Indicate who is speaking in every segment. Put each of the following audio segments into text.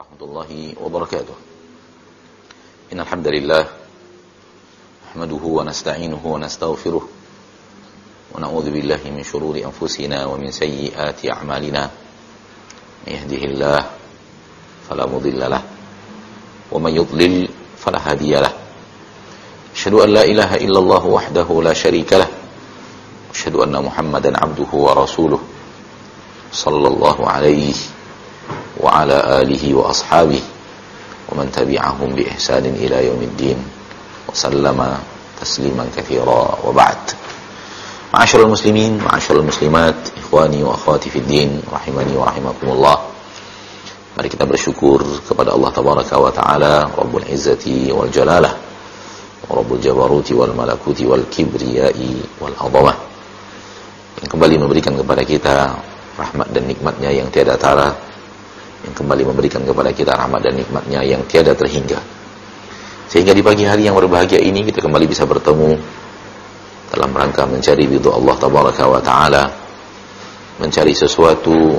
Speaker 1: Warahmatullahi wabarakatuh. Innal hamdalillah nahmaduhu wa nasta'inuhu wa nastaghfiruh wa na'udzu billahi min shururi anfusina wa min sayyiati a'malina. May yahdihillahu fala mudilla lahu wa may yudlil fala hadiya lahu. Asyhadu an la ilaha illallah wahdahu la syarika lahu. Asyhadu anna Muhammadan 'abduhu wa rasuluh sallallahu alaihi wa ala alihi wa ashabihi wa man tabi'ahum bi ihsanin ila yaumiddin wa sallama tasliman katsira wa ba'd. Ma'asyiral muslimin, ma'asyiral muslimat, ikhwani wa akhwati fid din, rahimani wa rahimakumullah. Mari kita bersyukur kepada Allah tabaraka wa taala, Rabbul Izzati wal Jalalah, Rabbul Jabaruti wal Malakuti wal Kibriyai wal Azamah, yang kembali memberikan kepada kita rahmat dan nikmatnya yang tiada tara, yang kembali memberikan kepada kita rahmat dan nikmatnya yang tiada terhingga, sehingga di pagi hari yang berbahagia ini kita kembali bisa bertemu dalam rangka mencari ridha Allah tabaraka wa taala, mencari sesuatu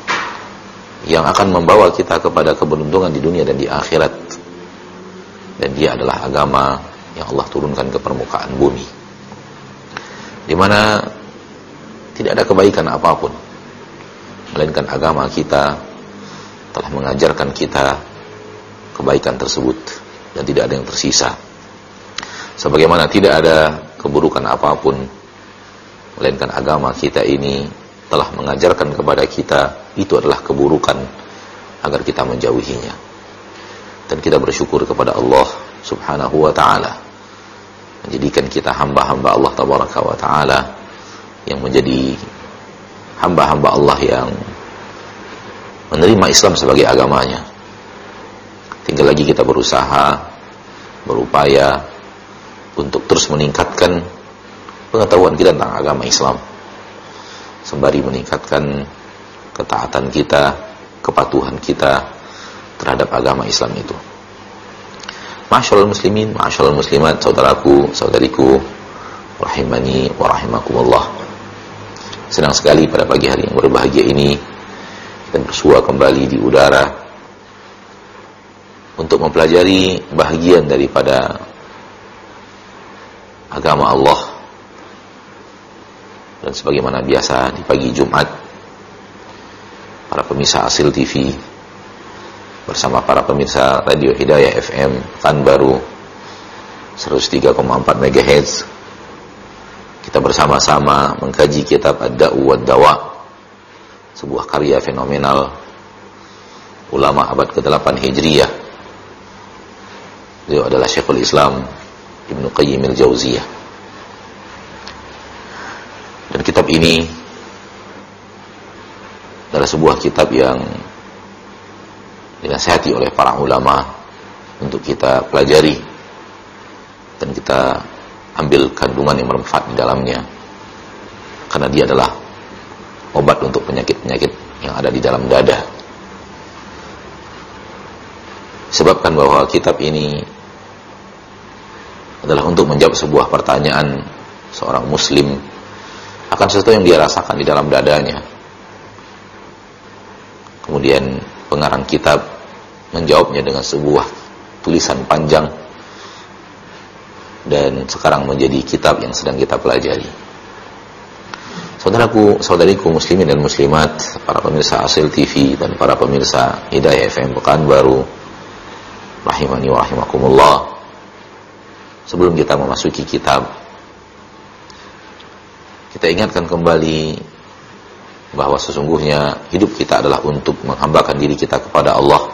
Speaker 1: yang akan membawa kita kepada keberuntungan di dunia dan di akhirat, dan dia adalah agama yang Allah turunkan ke permukaan bumi, di mana tidak ada kebaikan apapun melainkan agama kita telah mengajarkan kita kebaikan tersebut, dan tidak ada yang tersisa. Sebagaimana tidak ada keburukan apapun melainkan agama kita ini telah mengajarkan kepada kita itu adalah keburukan agar kita menjauhinya. Dan kita bersyukur kepada Allah subhanahu wa ta'ala menjadikan kita hamba-hamba Allah tabaraka wa ta'ala, yang menjadi hamba-hamba Allah yang menerima Islam sebagai agamanya. Tinggal lagi kita berusaha, berupaya untuk terus meningkatkan pengetahuan kita tentang agama Islam, sembari meningkatkan ketaatan kita, kepatuhan kita terhadap agama Islam itu. Ma'asyiral muslimin, ma'asyiral muslimat, saudaraku, saudariku, rahimani wa rahimakumullah. Senang sekali pada pagi hari yang berbahagia ini kita bersua kembali di udara untuk mempelajari bahagian daripada agama Allah. Dan sebagaimana biasa di pagi Jumat, para pemirsa Asil TV bersama para pemirsa Radio Hidayah FM Pekanbaru 103,4 MHz, kita bersama-sama mengkaji kitab Ad-Da'u wad-Dawa, sebuah karya fenomenal ulama abad ke-8 Hijriyah. Beliau adalah Syekhul Islam Ibnu Qayyim al-Jauziyah. Dan kitab ini adalah sebuah kitab yang dinasihati oleh para ulama untuk kita pelajari dan kita ambil kandungan yang bermanfaat di dalamnya, karena dia adalah obat untuk penyakit-penyakit yang ada di dalam dada. Sebabkan bahwa kitab ini adalah untuk menjawab sebuah pertanyaan seorang muslim akan sesuatu yang dia rasakan di dalam dadanya. Kemudian pengarang kitab menjawabnya dengan sebuah tulisan panjang, dan sekarang menjadi kitab yang sedang kita pelajari. Saudaraku, saudariku muslimin dan muslimat, para pemirsa Asil TV dan para pemirsa Hidayah FM Pekanbaru, rahimani wa rahimakumullah. Sebelum kita memasuki kitab, kita ingatkan kembali bahwa sesungguhnya hidup kita adalah untuk menghambakan diri kita kepada Allah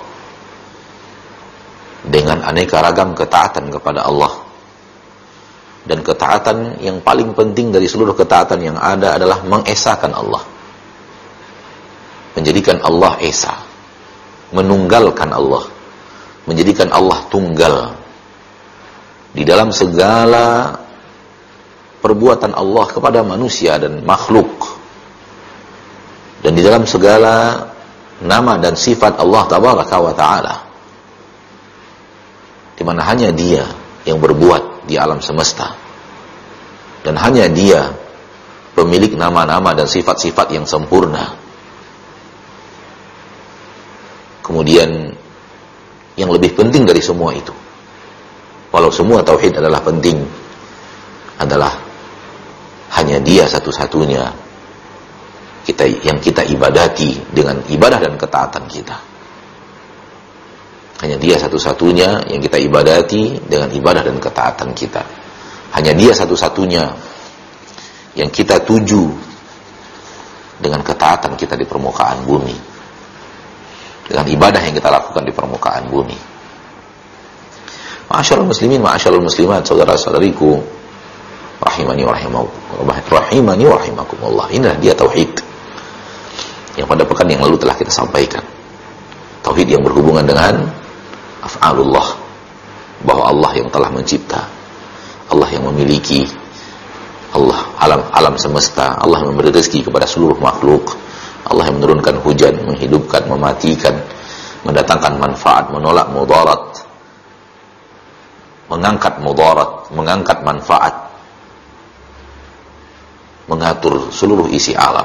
Speaker 1: dengan aneka ragam ketaatan kepada Allah. Dan ketaatan yang paling penting dari seluruh ketaatan yang ada adalah mengesahkan Allah, menjadikan Allah esa, menunggalkan Allah, menjadikan Allah tunggal di dalam segala perbuatan Allah kepada manusia dan makhluk, dan di dalam segala nama dan sifat Allah tabaraka wa ta'ala, di mana hanya Dia yang berbuat di alam semesta, dan hanya Dia pemilik nama-nama dan sifat-sifat yang sempurna. Kemudian yang lebih penting dari semua itu. Walau semua tauhid adalah penting, adalah hanya Dia satu-satunya yang kita ibadati dengan ibadah dan ketaatan kita. Hanya Dia satu-satunya yang kita ibadati dengan ibadah dan ketaatan kita. Hanya Dia satu-satunya yang kita tuju dengan ketaatan kita di permukaan bumi, dengan ibadah yang kita lakukan di permukaan bumi. Ma'asyarul muslimin, ma'asyarul muslimat, saudara-saudariku, rahimani wa rahimakumullah. Inilah dia tauhid yang pada pekan yang lalu telah kita sampaikan. Tauhid yang berhubungan dengan af'alullah, bahwa Allah yang telah mencipta, Allah yang memiliki, Allah alam semesta, Allah yang memberi rezeki kepada seluruh makhluk, Allah yang menurunkan hujan, menghidupkan, mematikan, mendatangkan manfaat, menolak mudarat, mengangkat mudarat, mengangkat manfaat, mengatur seluruh isi alam.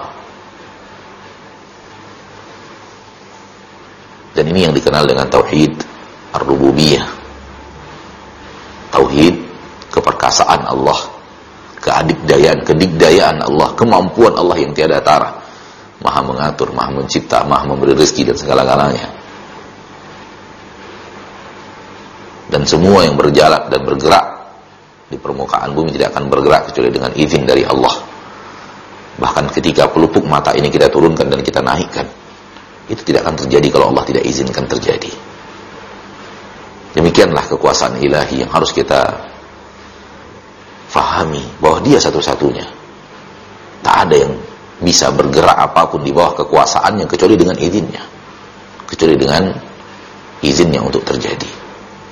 Speaker 1: Dan ini yang dikenal dengan tauhid ar-rububiyah, tauhid keperkasaan Allah, kedikdayaan Allah, kemampuan Allah yang tiada tara, Maha mengatur, Maha mencipta, Maha memberi rezeki dan segala-galanya. Dan semua yang berjalan dan bergerak di permukaan bumi tidak akan bergerak kecuali dengan izin dari Allah. Bahkan ketika pelupuk mata ini kita turunkan dan kita naikkan, itu tidak akan terjadi kalau Allah tidak izinkan terjadi. Demikianlah kekuasaan ilahi yang harus kita fahami, bahwa Dia satu-satunya. Tak ada yang bisa bergerak apapun di bawah kekuasaannya kecuali dengan izinnya, kecuali dengan izinnya untuk terjadi.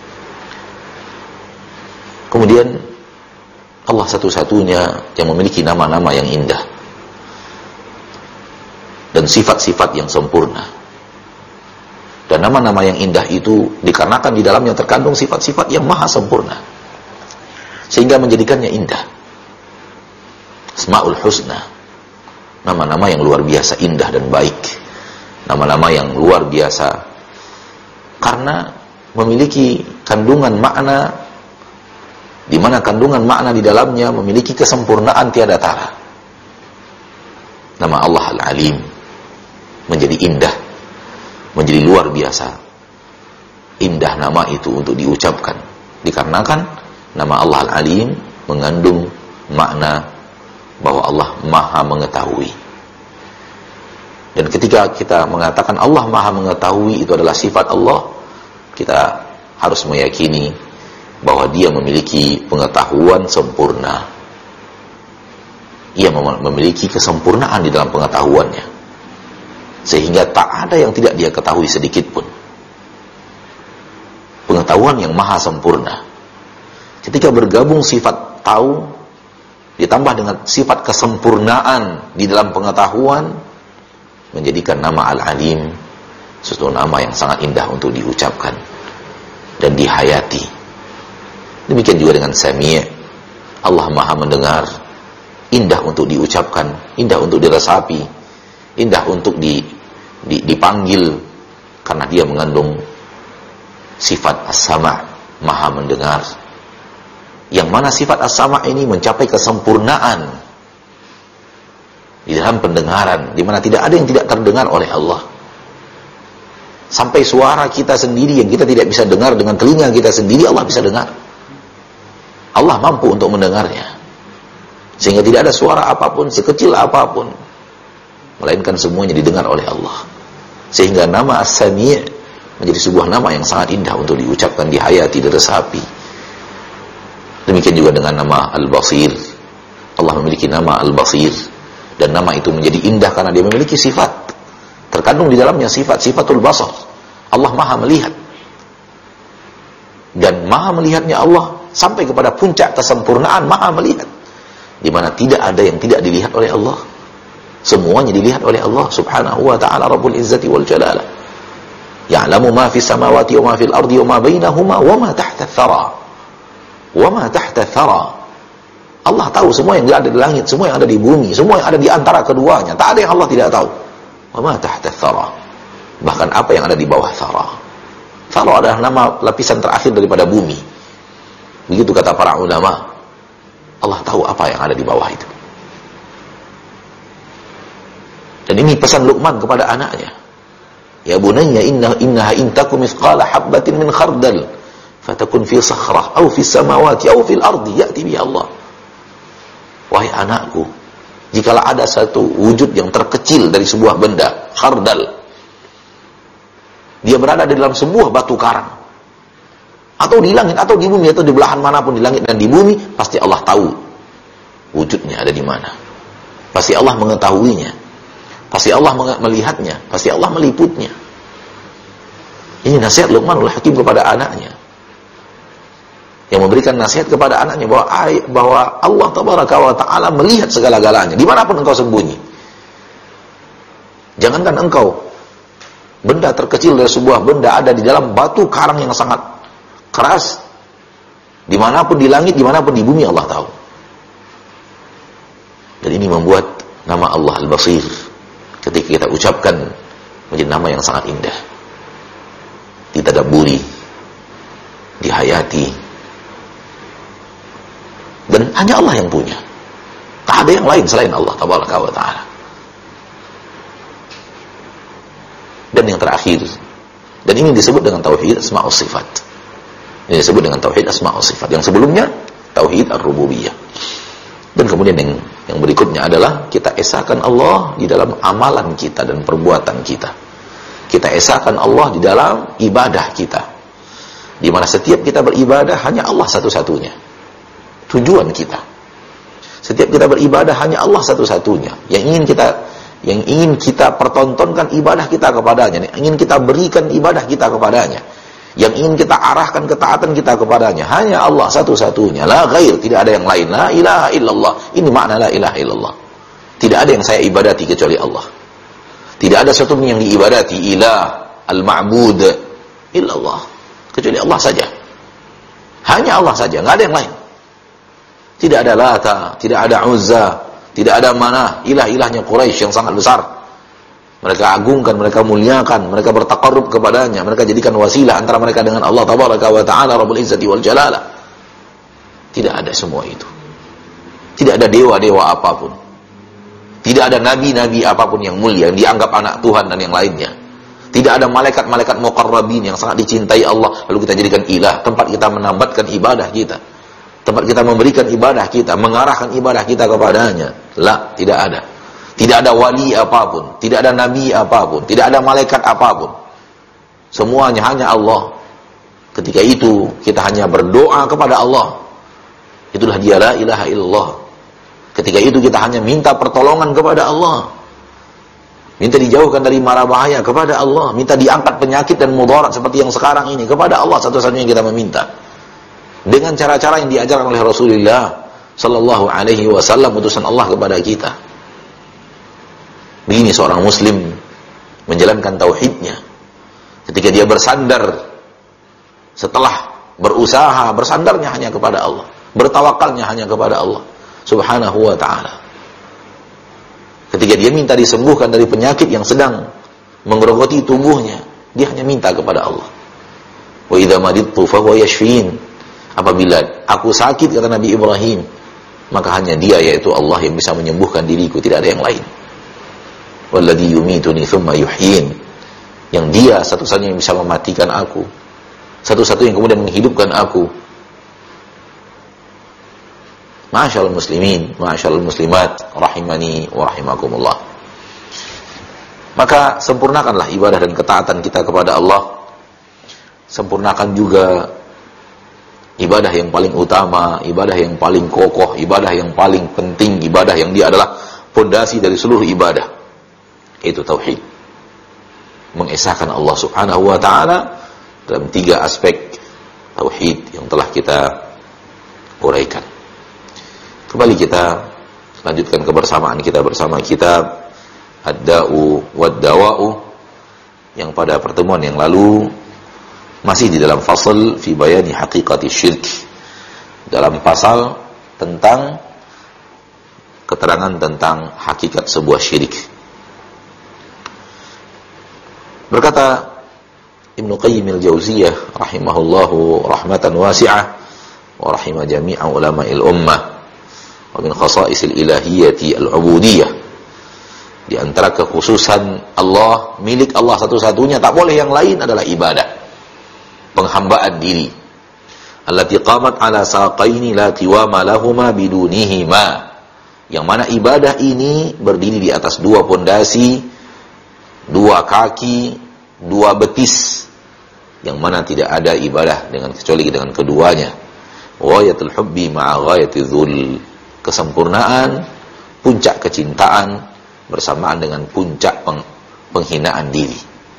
Speaker 1: Kemudian Allah satu-satunya yang memiliki nama-nama yang indah dan sifat-sifat yang sempurna. Dan nama-nama yang indah itu dikarenakan di dalamnya terkandung sifat-sifat yang maha sempurna, sehingga menjadikannya indah. Asmaul Husna, nama-nama yang luar biasa indah dan baik, nama-nama yang luar biasa karena memiliki kandungan makna, di mana kandungan makna di dalamnya memiliki kesempurnaan tiada tara. Nama Allah Al-Alim menjadi indah, menjadi luar biasa indah nama itu untuk diucapkan, dikarenakan nama Allah Al-Alim mengandung makna bahwa Allah Maha mengetahui. Dan ketika kita mengatakan Allah Maha mengetahui, itu adalah sifat Allah, kita harus meyakini bahwa Dia memiliki pengetahuan sempurna. Ia memiliki kesempurnaan di dalam pengetahuannya, sehingga tak ada yang tidak Dia ketahui sedikit pun. Pengetahuan yang maha sempurna. Ketika bergabung sifat tahu ditambah dengan sifat kesempurnaan di dalam pengetahuan, menjadikan nama Al-Alim sesuatu nama yang sangat indah untuk diucapkan dan dihayati. Demikian juga dengan Sami', Allah Maha mendengar, indah untuk diucapkan, indah untuk diresapi, indah untuk dipanggil, karena Dia mengandung sifat As-Sama', Maha mendengar, yang mana sifat As-Sama' ini mencapai kesempurnaan di dalam pendengaran, di mana tidak ada yang tidak terdengar oleh Allah. Sampai suara kita sendiri yang kita tidak bisa dengar dengan telinga kita sendiri, Allah bisa dengar. Allah mampu untuk mendengarnya, sehingga tidak ada suara apapun, sekecil apapun, melainkan semuanya didengar oleh Allah. Sehingga nama As-Sami' menjadi sebuah nama yang sangat indah untuk diucapkan, dihayati, diresapi. Demikian juga dengan nama Al-Basir. Allah memiliki nama Al-Basir, dan nama itu menjadi indah karena Dia memiliki sifat, terkandung di dalamnya sifatul basar. Allah Maha melihat, dan Maha melihatnya Allah sampai kepada puncak kesempurnaan Maha melihat, di mana tidak ada yang tidak dilihat oleh Allah. Semuanya dilihat oleh Allah Subhanahu wa ta'ala, Rabbul Izzati wal Jalalah. Ya'lamu ma fis samawati wa ma fil ardi wa ma bainahuma wa ma tahta tsara. Wa ma tahta tsara. Allah tahu semua yang ada di langit, semua yang ada di bumi, semua yang ada di antara keduanya. Tak ada yang Allah tidak tahu. Wa ma tahta tsara. Bahkan apa yang ada di bawah tsara. Thara adalah nama lapisan terakhir daripada bumi. Begitu kata para ulama. Allah tahu apa yang ada di bawah itu. Dan ini pesan Luqman kepada anaknya. Ya bunayya innaha in takum mithqala habbatin min khardal fatakun fi sakhrah aw fi samawati aw fil ardi ya'ti biha Allah. Wahai anakku, jikalau ada satu wujud yang terkecil dari sebuah benda, khardal, dia berada di dalam sebuah batu karang, atau di langit, atau di bumi, atau di belahan manapun di langit dan di bumi, pasti Allah tahu wujudnya ada di mana. Pasti Allah mengetahuinya. Pasti Allah melihatnya. Pasti Allah meliputnya. Ini nasihat Luqmanul Hakim kepada anaknya. Yang memberikan nasihat kepada anaknya bahwa Allah Tabaraka wa Ta'ala melihat segala-galanya. Dimanapun engkau sembunyi. Jangankan engkau, benda terkecil dari sebuah benda ada di dalam batu karang yang sangat keras. Dimanapun di langit, dimanapun di bumi, Allah tahu. Dan ini membuat nama Allah Al-Basir ketika kita ucapkan menjadi nama yang sangat indah. Ditadabburi, dihayati. Dan hanya Allah yang punya. Tak ada yang lain selain Allah Tabaraka wa Ta'ala. Dan yang terakhir, dan ini disebut dengan tauhid asma' wa sifat. Ini disebut dengan tauhid asma' wa sifat. Yang sebelumnya tauhid ar-rububiyah. Dan kemudian yang berikutnya adalah kita esakan Allah di dalam amalan kita dan perbuatan kita. Kita esakan Allah di dalam ibadah kita. Di mana setiap kita beribadah hanya Allah satu-satunya. Tujuan kita. Setiap kita beribadah hanya Allah satu-satunya. Yang ingin kita pertontonkan ibadah kita kepadanya. Yang ingin kita berikan ibadah kita kepadanya. Yang ingin kita arahkan ketaatan kita kepadanya hanya Allah satu-satunya, la ghair, tidak ada yang lain. La ilaha illallah. Ini makna la ilaha illallah. Tidak ada yang saya ibadati kecuali Allah. Tidak ada satu pun yang diibadati, ilah, al-ma'bud, illallah, kecuali Allah saja. Hanya Allah saja, enggak ada yang lain. Tidak ada Lata, tidak ada Uzza, tidak ada Manah, ilah-ilahnya Quraisy yang sangat besar. Mereka agungkan, mereka muliakan, mereka bertaqarrub kepadanya, mereka jadikan wasilah antara mereka dengan Allah Tabaraka wa Ta'ala Rabbul Izzati wal Jalalah. Tidak ada semua itu. Tidak ada dewa-dewa apapun. Tidak ada nabi-nabi apapun yang mulia, yang dianggap anak Tuhan dan yang lainnya. Tidak ada malaikat-malaikat muqarrabin yang sangat dicintai Allah, lalu kita jadikan ilah, tempat kita menambatkan ibadah kita. Tempat kita memberikan ibadah kita, mengarahkan ibadah kita kepadanya. La, tidak ada. Tidak ada wali apapun, tidak ada nabi apapun, tidak ada malaikat apapun. Semuanya hanya Allah. Ketika itu kita hanya berdoa kepada Allah. Itulah dia la ilaha illallah. Ketika itu kita hanya minta pertolongan kepada Allah. Minta dijauhkan dari mara bahaya kepada Allah. Minta diangkat penyakit dan mudarat seperti yang sekarang ini kepada Allah satu-satunya yang kita meminta. Dengan cara-cara yang diajarkan oleh Rasulullah sallallahu alaihi wasallam, utusan Allah kepada kita. Begini seorang muslim menjalankan tauhidnya. Ketika dia bersandar, setelah berusaha, bersandarnya hanya kepada Allah, bertawakalnya hanya kepada Allah subhanahu wa ta'ala. Ketika dia minta disembuhkan dari penyakit yang sedang menggerogoti tubuhnya, dia hanya minta kepada Allah. Wa idza maridtu fa huwa yashfin. Apabila aku sakit, kata Nabi Ibrahim, maka hanya dia, yaitu Allah, yang bisa menyembuhkan diriku, tidak ada yang lain. Walladzi yumituni tsumma yuhyin. Yang dia satu-satunya yang bisa mematikan aku, satu-satunya yang kemudian menghidupkan aku. Ma'asyiral muslimin, ma'asyiral muslimat, rahimani wa rahimakumullah. Maka sempurnakanlah ibadah dan ketaatan kita kepada Allah. Sempurnakan juga ibadah yang paling utama, ibadah yang paling kokoh, ibadah yang paling penting, ibadah yang dia adalah pondasi dari seluruh ibadah. Itu tauhid. Mengesahkan Allah subhanahu wa ta'ala dalam 3 aspek tauhid yang telah kita uraikan. Kembali kita lanjutkan kebersamaan kita bersama kitab Ad-Da'u wad-Dawa'u, yang pada pertemuan yang lalu masih di dalam fasal fi bayani haqiqati syirk, dalam pasal tentang keterangan tentang hakikat sebuah syirik. Berkata Ibnu Qayyim al-Jauziyah rahimahullahu rahmatan wasi'ah wa rahimah jami'a ulama'il ummah wa min khasa'isil ilahiyyati al-ubudiyah. Di antara kekhususan Allah, milik Allah satu-satunya, tak boleh yang lain, adalah ibadah, penghambaan diri. Allati qamat ala saqaini la qiwama lahuma bidunihima. Yang mana ibadah ini berdiri di atas dua pondasi, dua kaki, dua betis, yang mana tidak ada ibadah kecuali dengan keduanya. Ghayatul hubbi ma'a ghayatiz dzul. Kesempurnaan, puncak kecintaan bersamaan dengan puncak penghinaan diri.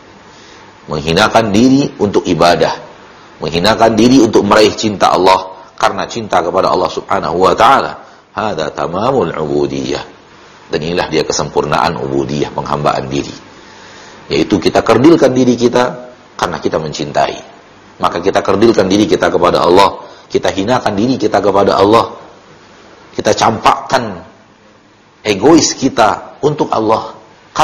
Speaker 1: Menghinakan diri untuk ibadah, menghinakan diri untuk meraih cinta Allah karena cinta kepada Allah Subhanahu wa taala. Hada tamamul ubudiyah. Dan inilah dia kesempurnaan ubudiyah, penghambaan diri. Yaitu kita kerdilkan diri kita karena kita mencintai. Maka kita kerdilkan diri kita kepada Allah, kita hinakan diri kita kepada Allah. Kita campakkan egois kita untuk Allah,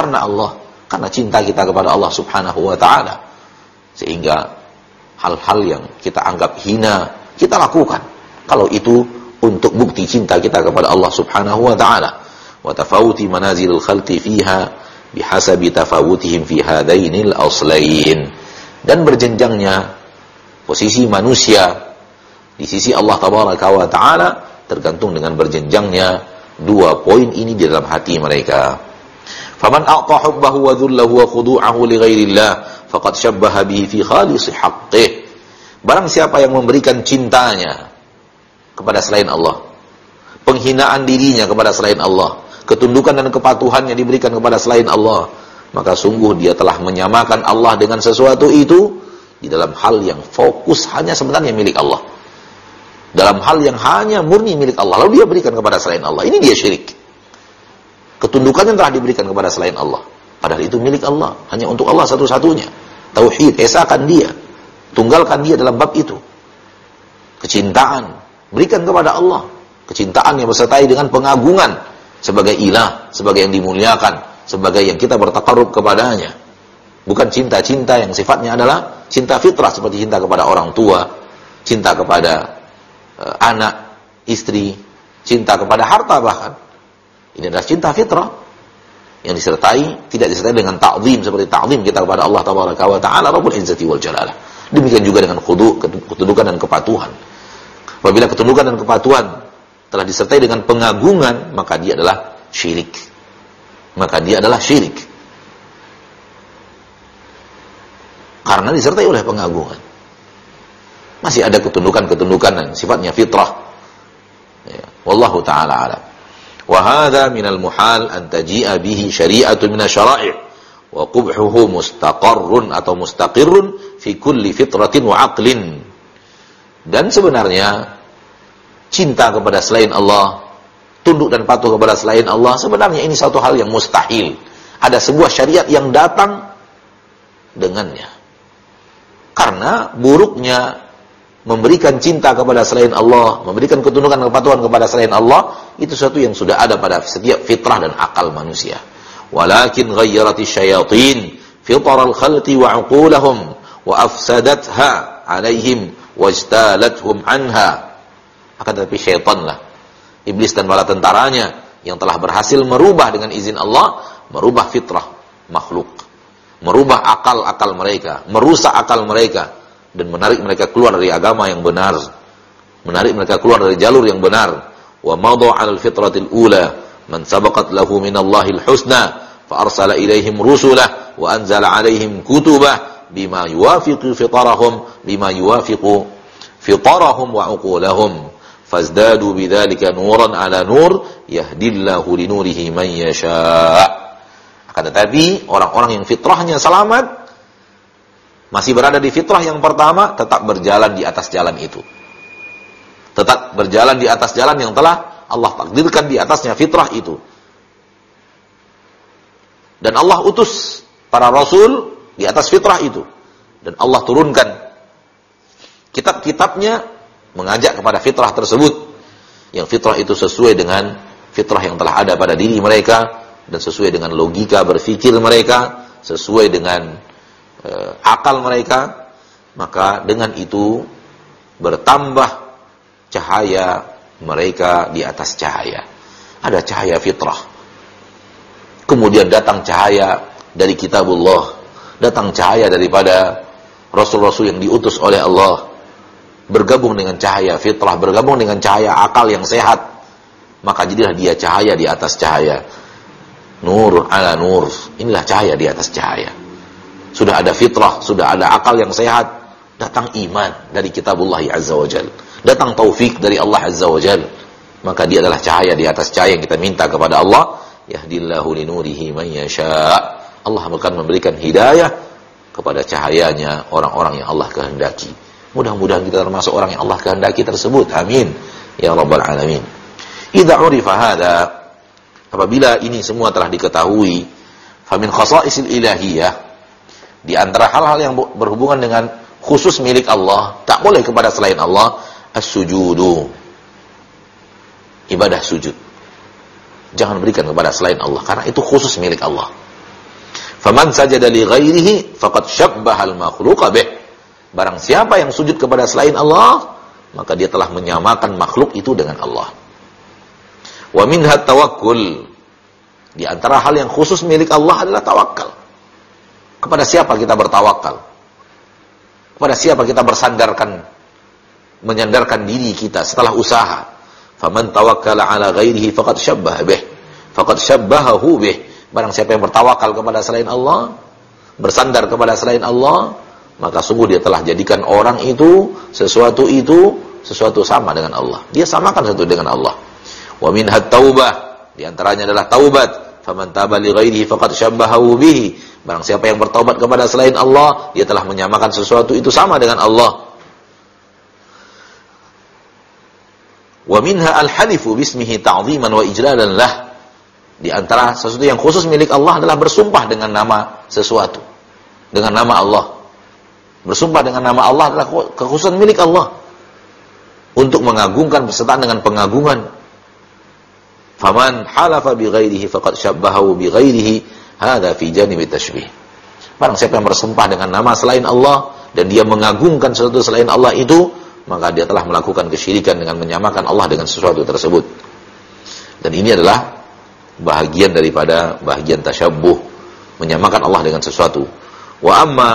Speaker 1: karena cinta kita kepada Allah Subhanahu wa taala. Sehingga hal-hal yang kita anggap hina kita lakukan kalau itu untuk bukti cinta kita kepada Allah Subhanahu wa taala. Wa tafawuti manazilil khalqi fiha bihasabi tafawutihim fi hadainil aslain. Dan berjenjangnya posisi manusia di sisi Allah tabaraka wa taala tergantung dengan berjenjangnya dua poin ini di dalam hati mereka. Faman a'ta hubbahu wa dhullahu wa khudu'ahu li ghairillah faqad syabbaha bihi fi khalisi haqqih. Barang siapa yang memberikan cintanya kepada selain Allah, penghinaan dirinya kepada selain Allah, ketundukan dan kepatuhannya diberikan kepada selain Allah, maka sungguh dia telah menyamakan Allah dengan sesuatu itu di dalam hal yang fokus hanya sebenarnya milik Allah, dalam hal yang hanya murni milik Allah, lalu dia berikan kepada selain Allah. Ini dia syirik. Ketundukan yang telah diberikan kepada selain Allah, padahal itu milik Allah, hanya untuk Allah satu-satunya. Tauhid, esakan dia, tunggalkan dia dalam bab itu. Kecintaan berikan kepada Allah, kecintaan yang bersertai dengan pengagungan sebagai ilah, sebagai yang dimuliakan, sebagai yang kita bertaqarrub kepadanya. Bukan cinta-cinta yang sifatnya adalah cinta fitrah seperti cinta kepada orang tua, cinta kepada anak, istri, cinta kepada harta bahkan. Ini adalah cinta fitrah yang tidak disertai dengan ta'zim seperti ta'zim kita kepada Allah tabaraka wa ta'ala Rabbul Izzati wal Jalalah. Demikian juga dengan ketundukan dan kepatuhan. Apabila ketundukan dan kepatuhan telah disertai dengan pengagungan, maka dia adalah syirik. Karena disertai oleh pengagungan. Masih ada ketundukan yang sifatnya fitrah. Ya, wallahu ta'ala alam. Wa hadha minal muhal an taji'a bihi syari'atun min asy-syara'i' wa qubhuhu mustaqarrun atau mustaqirrun fi kulli fitratin wa aqlin. Dan sebenarnya cinta kepada selain Allah, tunduk dan patuh kepada selain Allah, sebenarnya ini satu hal yang mustahil. Ada sebuah syariat yang datang dengannya. Karena buruknya memberikan cinta kepada selain Allah, memberikan ketundukan dan kepatuhan kepada selain Allah, itu sesuatu yang sudah ada pada setiap fitrah dan akal manusia. Walakin ghayyarati syayatin fitral khalqi wa 'uqulahum wa afsadatha 'alaihim wajtalathum anha. Akan tetapi syaitanlah, iblis dan bala tentaranya yang telah berhasil merubah dengan izin Allah, merubah fitrah makhluk, merubah akal-akal mereka, merusak akal mereka, dan menarik mereka keluar dari agama yang benar, menarik mereka keluar dari jalur yang benar. Wa madha 'alal fitratil ula man sabaqat lahu minallahil husna fa arsala ilaihim rusulah wa anzala 'alaihim kutubah bima yuwafiqu fitarahum wa uqulahum fazdadu bidzalika nuran 'ala nur yahdillahu linurihi man yasha'. Akan tetapi orang-orang yang fitrahnya selamat, masih berada di fitrah yang pertama, tetap berjalan di atas jalan itu. Tetap berjalan di atas jalan yang telah Allah takdirkan di atasnya fitrah itu. Dan Allah utus para rasul di atas fitrah itu. Dan Allah turunkan kitab-kitabnya mengajak kepada fitrah tersebut. Yang fitrah itu sesuai dengan fitrah yang telah ada pada diri mereka, dan sesuai dengan logika berfikir mereka, sesuai dengan akal mereka, maka dengan itu bertambah cahaya mereka di atas cahaya. Ada cahaya fitrah. Kemudian datang cahaya dari kitabullah, datang cahaya daripada rasul-rasul yang diutus oleh Allah, bergabung dengan cahaya fitrah, bergabung dengan cahaya akal yang sehat, maka jadilah dia cahaya di atas cahaya. Nur ala nur, inilah cahaya di atas cahaya. Sudah ada fitrah, sudah ada akal yang sehat, datang iman dari kitabullah azza wa jal, datang taufik dari Allah azza wa jal, maka dia adalah cahaya di atas cahaya yang kita minta kepada Allah. Yahdillahu linurihi man yasha. Allah akan memberikan hidayah kepada cahayanya orang-orang yang Allah kehendaki. Mudah-mudahan kita termasuk orang yang Allah kehendaki tersebut. Amin ya rabbal alamin. Idza urifa hadza, apabila ini semua telah diketahui, famin khasaisil ilahiyah, di antara hal-hal yang berhubungan dengan khusus milik Allah, tak boleh kepada selain Allah, as-sujudu, ibadah sujud. Jangan berikan kepada selain Allah, karena itu khusus milik Allah. Faman sajada li ghairihi faqad syabbaha al-makhluqa bih. Barang siapa yang sujud kepada selain Allah, maka dia telah menyamakan makhluk itu dengan Allah. Wa minha tawakkul. Di antara hal yang khusus milik Allah adalah tawakal. Kepada siapa kita bertawakal? Kepada siapa kita menyandarkan diri kita setelah usaha? Faman tawakkala ala ghairihi faqad syabbaha bih. Faqad syabbahahu bih. Barang siapa yang bertawakal kepada selain Allah, bersandar kepada selain Allah, maka sungguh dia telah jadikan orang itu sesuatu sama dengan Allah. Dia samakan satu dengan Allah. Wa minhat taubah, di antaranya adalah taubat. Faman taba li ghairihi faqad syabbahahu bihi. Barang siapa yang bertaubat kepada selain Allah, dia telah menyamakan sesuatu itu sama dengan Allah. Wa minha al-halifu bismihi ta'ziman wa ijlalan lah. Di antara sesuatu yang khusus milik Allah adalah bersumpah dengan nama sesuatu, dengan nama Allah. Bersumpah dengan nama Allah adalah kekhususan milik Allah, untuk mengagungkan bersertaan dengan pengagungan. Faman halafa bi ghairihi faqad syabbahahu bi ghairihi, hadza fi janib at-tashbih. Barang siapa yang bersumpah dengan nama selain Allah dan dia mengagungkan sesuatu selain Allah itu, maka dia telah melakukan kesyirikan dengan menyamakan Allah dengan sesuatu tersebut. Dan ini adalah bahagian daripada bahagian tasyabbuh, menyamakan Allah dengan sesuatu. Wa amma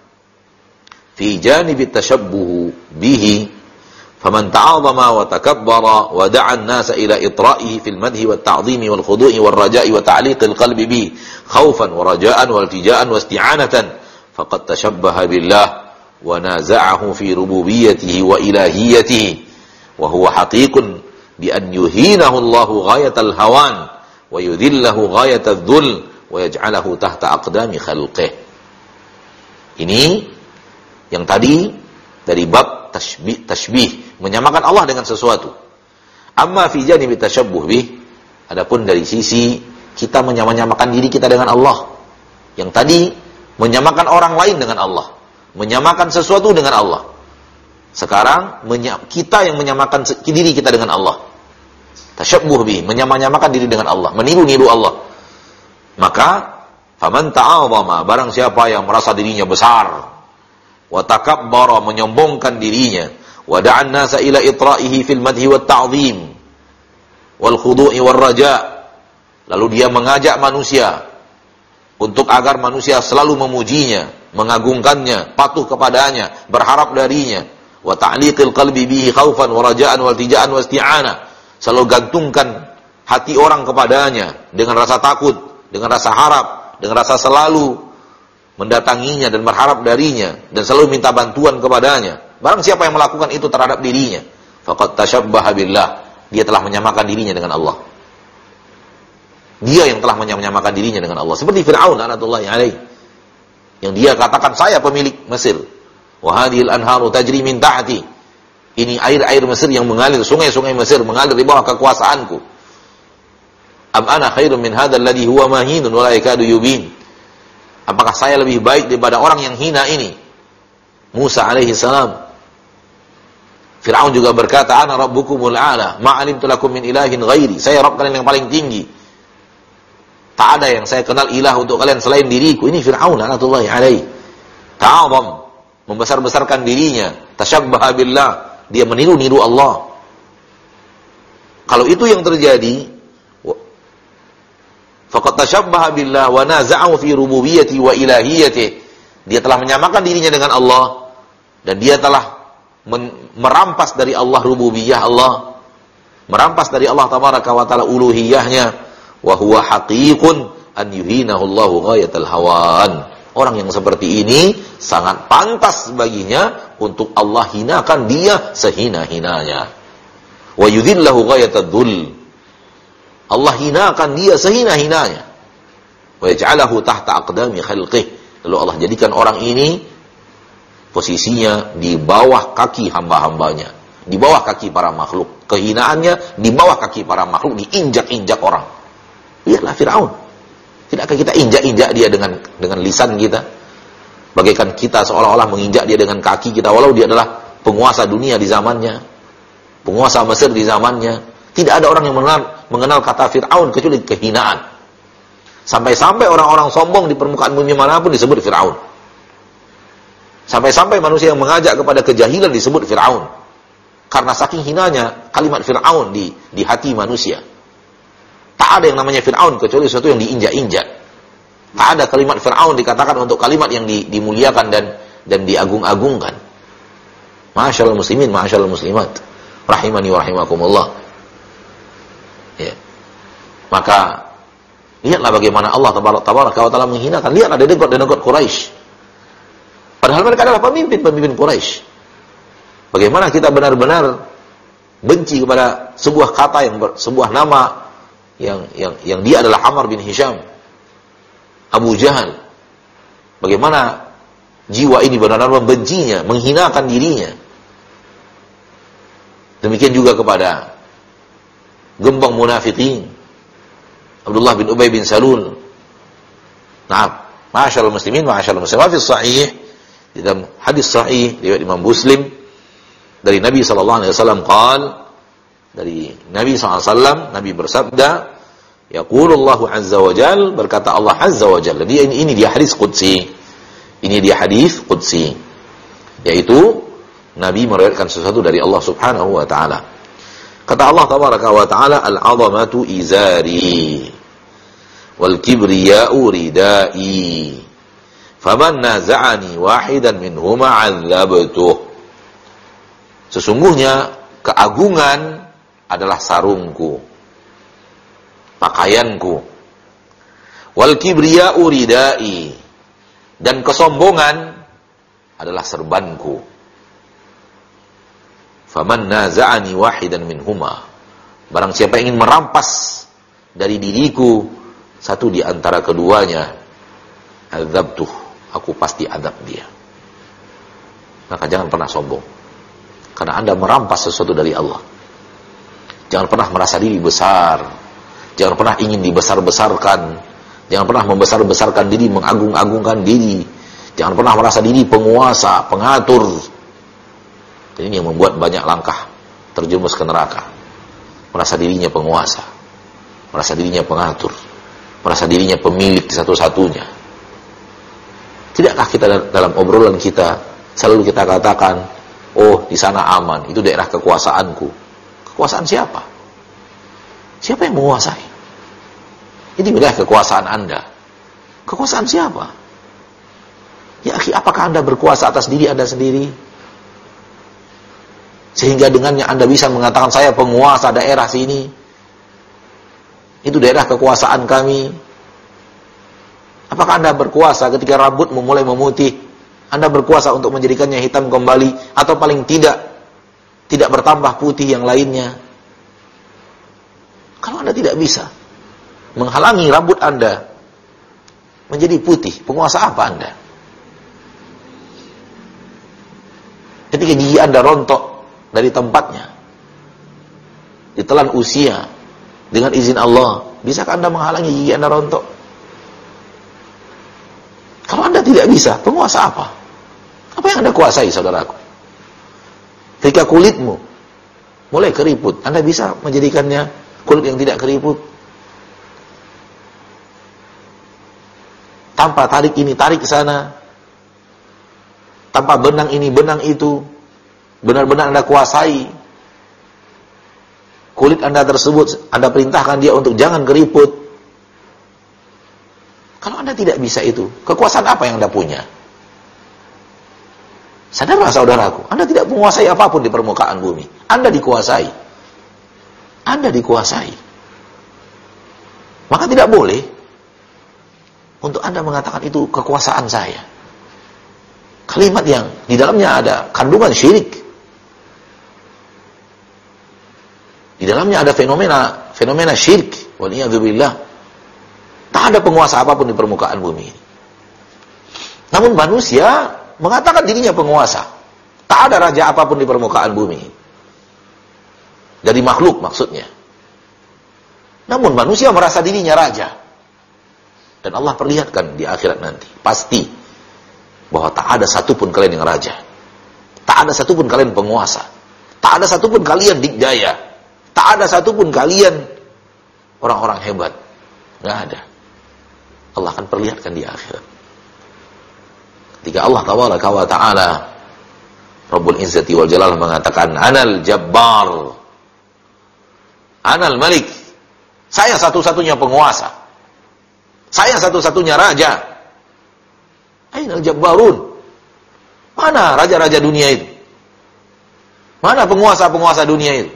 Speaker 1: fi janibit tashabbuh bihi faman ta'azama wa takabbara wa da'a an-nasa ila itra'ihi fil madhi wat ta'zimi wal khudu'i wal raja'i wa ta'liqil qalbi bi khaufan wa raja'an wal tija'an wa isti'anatan faqad tashabbaha billah wa naza'ahu fi rububiyyatihi wa ilahiyyatihi wa huwa haqiqun bi an yuhinahu Allahu ghayatal hawan wa yudhillahu ghayatadh dhul wa yaj'alahu tahta aqdami khalqih. Ini yang tadi dari bab tashbih, menyamakan Allah dengan sesuatu. Amma fi janibi tasyabbuh bih, adapun dari sisi kita menyamakan diri kita dengan Allah. Yang tadi menyamakan orang lain dengan Allah, menyamakan sesuatu dengan Allah. Sekarang kita yang menyamakan diri kita dengan Allah. Tasyabbuh bih, menyamakan diri dengan Allah, meniru-niru Allah. Maka faman ta'azama, barang siapa yang merasa dirinya besar, wa takabbara, menyombongkan dirinya, wa da'an nasa ila itra'ihi fil madhi wat ta'zim wal khudu'i wal raja', lalu dia mengajak manusia untuk agar manusia selalu memujinya, mengagungkannya, patuh kepadanya, berharap darinya, wa ta'liqil qalbi bihi khaufan wa raja'an wal tija'an wa isti'anah, selalu gantungkan hati orang kepadanya dengan rasa takut, dengan rasa harap, dengan rasa selalu mendatanginya dan berharap darinya, dan selalu minta bantuan kepadanya. Barang siapa yang melakukan itu terhadap dirinya, faqad tasyabbaha billah, dia telah menyamakan dirinya dengan Allah. Dia yang telah menyamakan dirinya dengan Allah. Seperti Fir'aun laknatullahi alaih, yang dia katakan, saya pemilik Mesir. Wa hadhil anharu tajri min tahti. Ini air-air Mesir yang mengalir, sungai-sungai Mesir mengalir di bawah kekuasaanku. Am ana khairun min hadzal ladzi huwa mahinun wa la yakadu yubin. Apakah saya lebih baik daripada orang yang hina ini? Musa alaihi salam. Fir'aun juga berkata, ana rabbukumul a'la, ma 'alimtu lakum min ilahin ghairi. Saya Rabb kalian yang paling tinggi. Tak ada yang saya kenal ilah untuk kalian selain diriku. Ini Fir'aun laknatullahi alaihi. ta'azam, membesar-besarkan dirinya, tasyabbaha billah, dia meniru-niru Allah. Kalau itu yang terjadi, faqad tashabbaha billah wa naza'ahu fi rububiyyati wa ilahiyyati. Dia telah menyamakan dirinya dengan Allah dan dia telah merampas dari Allah rububiyah Allah, merampas dari Allah tabaraka wa taala uluhiyahnya, wa huwa haqiqun an yuhinahu Allahu ghayatal hawan. Orang yang seperti ini sangat pantas baginya untuk Allah hinakan dia sehina-hinanya. Wa yudhillahu ghayatad dhul. Allah hinakan dia sehina-hinanya. Wa yaj'alahu tahta aqdami khalqih. Lalu Allah jadikan orang ini posisinya di bawah kaki hamba-hambanya, di bawah kaki para makhluk. Kehinaannya di bawah kaki para makhluk, diinjak-injak orang. Lihatlah Fir'aun. Tidakkah kita injak-injak dia dengan lisan kita? Bagaikan kita seolah-olah menginjak dia dengan kaki kita, walau dia adalah penguasa dunia di zamannya, penguasa Mesir di zamannya. Tidak ada orang yang mengenal kata Fir'aun kecuali kehinaan. Sampai-sampai orang-orang sombong di permukaan bumi manapun disebut Fir'aun. Sampai-sampai manusia yang mengajak kepada kejahilan disebut Fir'aun. Karena saking hinanya kalimat Fir'aun di hati manusia. Tak ada yang namanya Fir'aun kecuali sesuatu yang diinjak-injak. Tak ada kalimat Fir'aun dikatakan untuk kalimat yang dimuliakan dan diagung-agungkan. Ma'asyarul muslimin, ma'asyarul muslimat, rahimani wa rahimakumullah. Ya. Maka lihatlah bagaimana Allah tabaraka wa taala menghinakan. Lihatlah denegok Quraisy. Padahal mereka adalah pemimpin Quraisy. Bagaimana kita benar-benar benci kepada sebuah kata sebuah nama yang dia adalah Ammar bin Hisham, Abu Jahal. Bagaimana jiwa ini benar-benar membencinya, menghinakan dirinya. Demikian juga kepada gembong munafikin, Abdullah bin Ubay bin Salul. Nah, ma'asyarul muslimin, ma'asyarul muslimat, fi sahih, di dalam hadis sahih riwayat Imam Muslim dari Nabi sallallahu alaihi wasallam dari Nabi SAW, Nabi bersabda, yaqulullahu azza wa jal, berkata Allah azza wa jal. Jadi ini dia hadis qudsi. Ini dia hadis qudsi. Yaitu Nabi meriwayatkan sesuatu dari Allah Subhanahu wa taala. Kata Allah tabaraka wa taala, al-'azamatu izari wal kibriya'u ridai. Faman naza'ani wahidan minhuma 'adzabtuh. Sesungguhnya keagungan adalah sarungku, pakaianku. Wal kibriya'u ridai, dan kesombongan adalah serbanku. Faman naza'ani wahidan minhuma, barang siapa yang ingin merampas dari diriku satu di antara keduanya, adzabtuh, aku pasti adab dia. Maka jangan pernah sombong, karena Anda merampas sesuatu dari Allah. Jangan pernah merasa diri besar. Jangan pernah ingin dibesar-besarkan. Jangan pernah membesar-besarkan diri, mengagung-agungkan diri. Jangan pernah merasa diri penguasa, pengatur. Dan ini yang membuat banyak langkah terjerumus ke neraka. Merasa dirinya penguasa, merasa dirinya pengatur, merasa dirinya pemilik satu-satunya. Tidakkah kita dalam obrolan kita selalu kita katakan, oh di sana aman, itu daerah kekuasaanku. Kekuasaan siapa? Siapa yang menguasai? Ini wilayah kekuasaan Anda. Kekuasaan siapa? Ya akhi, apakah Anda berkuasa atas diri Anda sendiri? Sehingga dengannya Anda bisa mengatakan saya penguasa daerah sini. Itu daerah kekuasaan kami. Apakah Anda berkuasa ketika rambutmu mulai memutih? Anda berkuasa untuk menjadikannya hitam kembali, atau paling tidak bertambah putih yang lainnya? Kalau Anda tidak bisa menghalangi rambut Anda menjadi putih, penguasa apa Anda? Ketika gigi Anda rontok dari tempatnya, ditelan usia dengan izin Allah, bisakah Anda menghalangi gigi Anda rontok? Kalau Anda tidak bisa, penguasa apa? Apa yang Anda kuasai, saudaraku? Ketika kulitmu mulai keriput, Anda bisa menjadikannya kulit yang tidak keriput? Tanpa tarik ini, tarik ke sana. tanpa benang ini, benang itu, benar-benar Anda kuasai kulit Anda tersebut, Anda perintahkan dia untuk jangan keriput. Kalau Anda tidak bisa itu, kekuasaan apa yang Anda punya? Sadarlah saudaraku, Anda tidak menguasai apapun di permukaan bumi. Anda dikuasai. Anda dikuasai. Maka tidak boleh untuk Anda mengatakan itu kekuasaan saya. Kalimat yang di dalamnya ada kandungan syirik. Di dalamnya ada fenomena syirik. Waliyadzubillah. Tak ada penguasa apapun di permukaan bumi ini. Namun manusia mengatakan dirinya penguasa. Tak ada raja apapun di permukaan bumi. Dari makhluk maksudnya. Namun manusia merasa dirinya raja. Dan Allah perlihatkan di akhirat nanti. Pasti. Bahwa tak ada satupun kalian yang raja. Tak ada satupun kalian penguasa. Tak ada satupun kalian dikdaya. Tak ada satupun kalian orang-orang hebat. Nggak ada. Allah akan perlihatkan di akhirat. Ketika Allah Ta'ala Rabbul Izzati wal Jalal mengatakan Anal Jabbar, Anal Malik, saya satu-satunya penguasa, saya satu-satunya raja. Ainal Jabbarun, mana raja-raja dunia itu? Mana penguasa-penguasa dunia itu?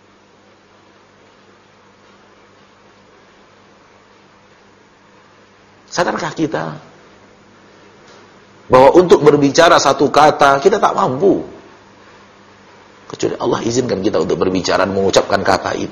Speaker 1: Sadarkah kita bahwa untuk berbicara satu kata kita tak mampu, kecuali Allah izinkan kita untuk berbicara dan mengucapkan kata itu.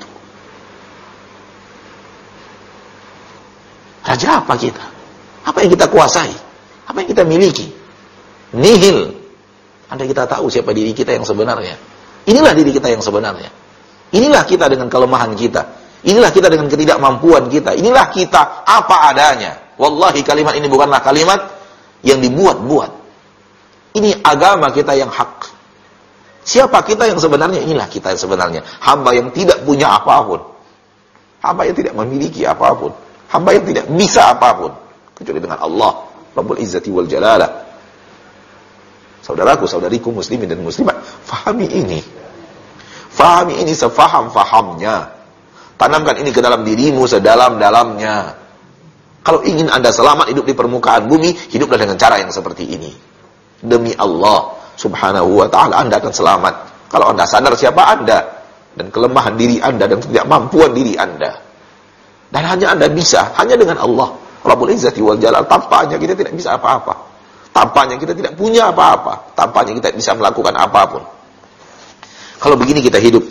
Speaker 1: Raja apa kita? Apa yang kita kuasai? Apa yang kita miliki? Nihil. Andai kita tahu siapa diri kita yang sebenarnya. Inilah diri kita yang sebenarnya. Inilah kita dengan kelemahan kita. Inilah kita dengan ketidakmampuan kita. Inilah kita apa adanya. Wallahi kalimat ini bukanlah kalimat yang dibuat-buat. Ini agama kita yang hak. Siapa kita yang sebenarnya? Inilah kita yang sebenarnya. Hamba yang tidak punya apapun. Hamba yang tidak memiliki apapun. Hamba yang tidak bisa apapun. Kecuali dengan Allah. Rabbul Izzati wal Jalalah. Saudaraku, saudariku muslimin dan muslimat. Fahami ini. Fahami ini sefaham-fahamnya. Tanamkan ini ke dalam dirimu sedalam-dalamnya. Kalau ingin Anda selamat hidup di permukaan bumi, hiduplah dengan cara yang seperti ini. Demi Allah subhanahu wa ta'ala, Anda akan selamat. Kalau Anda sadar siapa Anda, dan kelemahan diri Anda, dan ketidakmampuan diri Anda. Dan hanya Anda bisa, hanya dengan Allah. Rabbul Izzati wal Jalal, tanpanya kita tidak bisa apa-apa. Tanpanya kita tidak punya apa-apa. Tanpanya kita bisa melakukan apapun. Kalau begini kita hidup,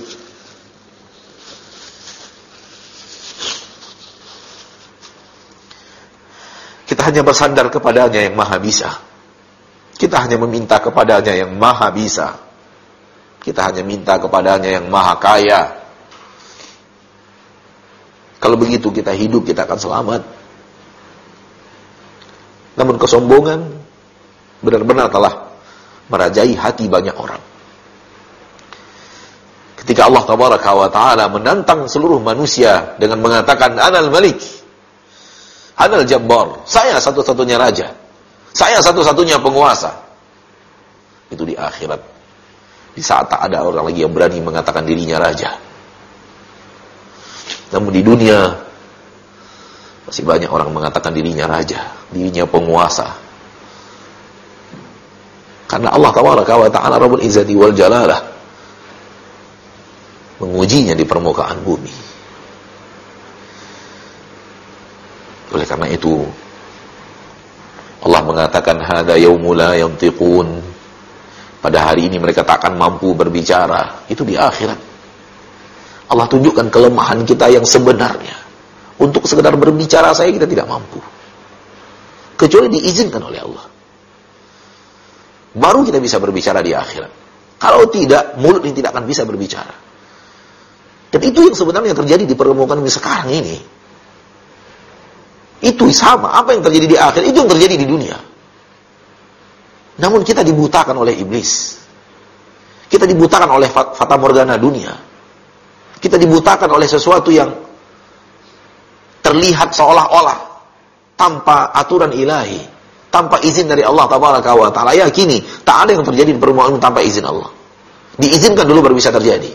Speaker 1: kita hanya bersandar kepadanya yang maha bisa. Kita hanya meminta kepadanya yang maha bisa. Kita hanya minta kepadanya yang maha kaya. Kalau begitu kita hidup, kita akan selamat. Namun kesombongan benar-benar telah merajai hati banyak orang. Ketika Allah Tabaraka wa Ta'ala menantang seluruh manusia dengan mengatakan Anal Malik, Anal Jabbar, saya satu-satunya raja, saya satu-satunya penguasa. Itu di akhirat, di saat tak ada orang lagi yang berani mengatakan dirinya raja. Namun di dunia masih banyak orang mengatakan dirinya raja, dirinya penguasa. Karena Allah Tabaraka wa Ta'ala Rabbul Izzati wal Jalalah mengujinya di permukaan bumi. Oleh karena itu Allah mengatakan hada yaumul la yantiqun. Pada hari ini mereka tak akan mampu berbicara. Itu di akhirat. Allah tunjukkan kelemahan kita yang sebenarnya. Untuk sekedar berbicara saja kita tidak mampu. Kecuali diizinkan oleh Allah. Baru kita bisa berbicara di akhirat. Kalau tidak, mulut ini tidak akan bisa berbicara. Dan itu yang sebenarnya terjadi di permukaan bumi sekarang ini. Itu sama, apa yang terjadi di akhirat, itu yang terjadi di dunia. Namun kita dibutakan oleh iblis. Kita dibutakan oleh fata morgana dunia. Kita dibutakan oleh sesuatu yang terlihat seolah-olah tanpa aturan ilahi, tanpa izin dari Allah Tabaraka wa Ta'ala. Yakini, tak ada yang terjadi di permukaan tanpa izin Allah. Diizinkan dulu baru bisa terjadi.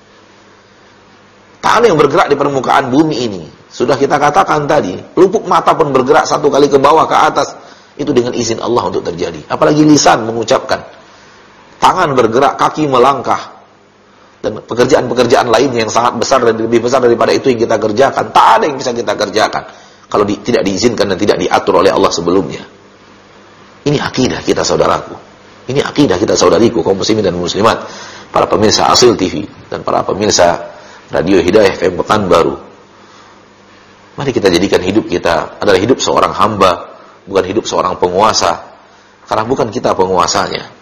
Speaker 1: Tak ada yang bergerak di permukaan bumi ini. Sudah kita katakan tadi, pelupuk mata pun bergerak satu kali ke bawah, ke atas. Itu dengan izin Allah untuk terjadi. Apalagi lisan mengucapkan. Tangan bergerak, kaki melangkah. Dan pekerjaan-pekerjaan lainnya yang sangat besar dan lebih besar daripada itu yang kita kerjakan. Tak ada yang bisa kita kerjakan kalau tidak diizinkan dan tidak diatur oleh Allah sebelumnya. Ini akidah kita, saudaraku. Ini akidah kita, saudariku, kaum muslimin dan muslimat, para pemirsa Asil TV dan para pemirsa Radio Hidayah FM Pekanbaru. Mari kita jadikan hidup kita adalah hidup seorang hamba, bukan hidup seorang penguasa. Karena bukan kita penguasanya.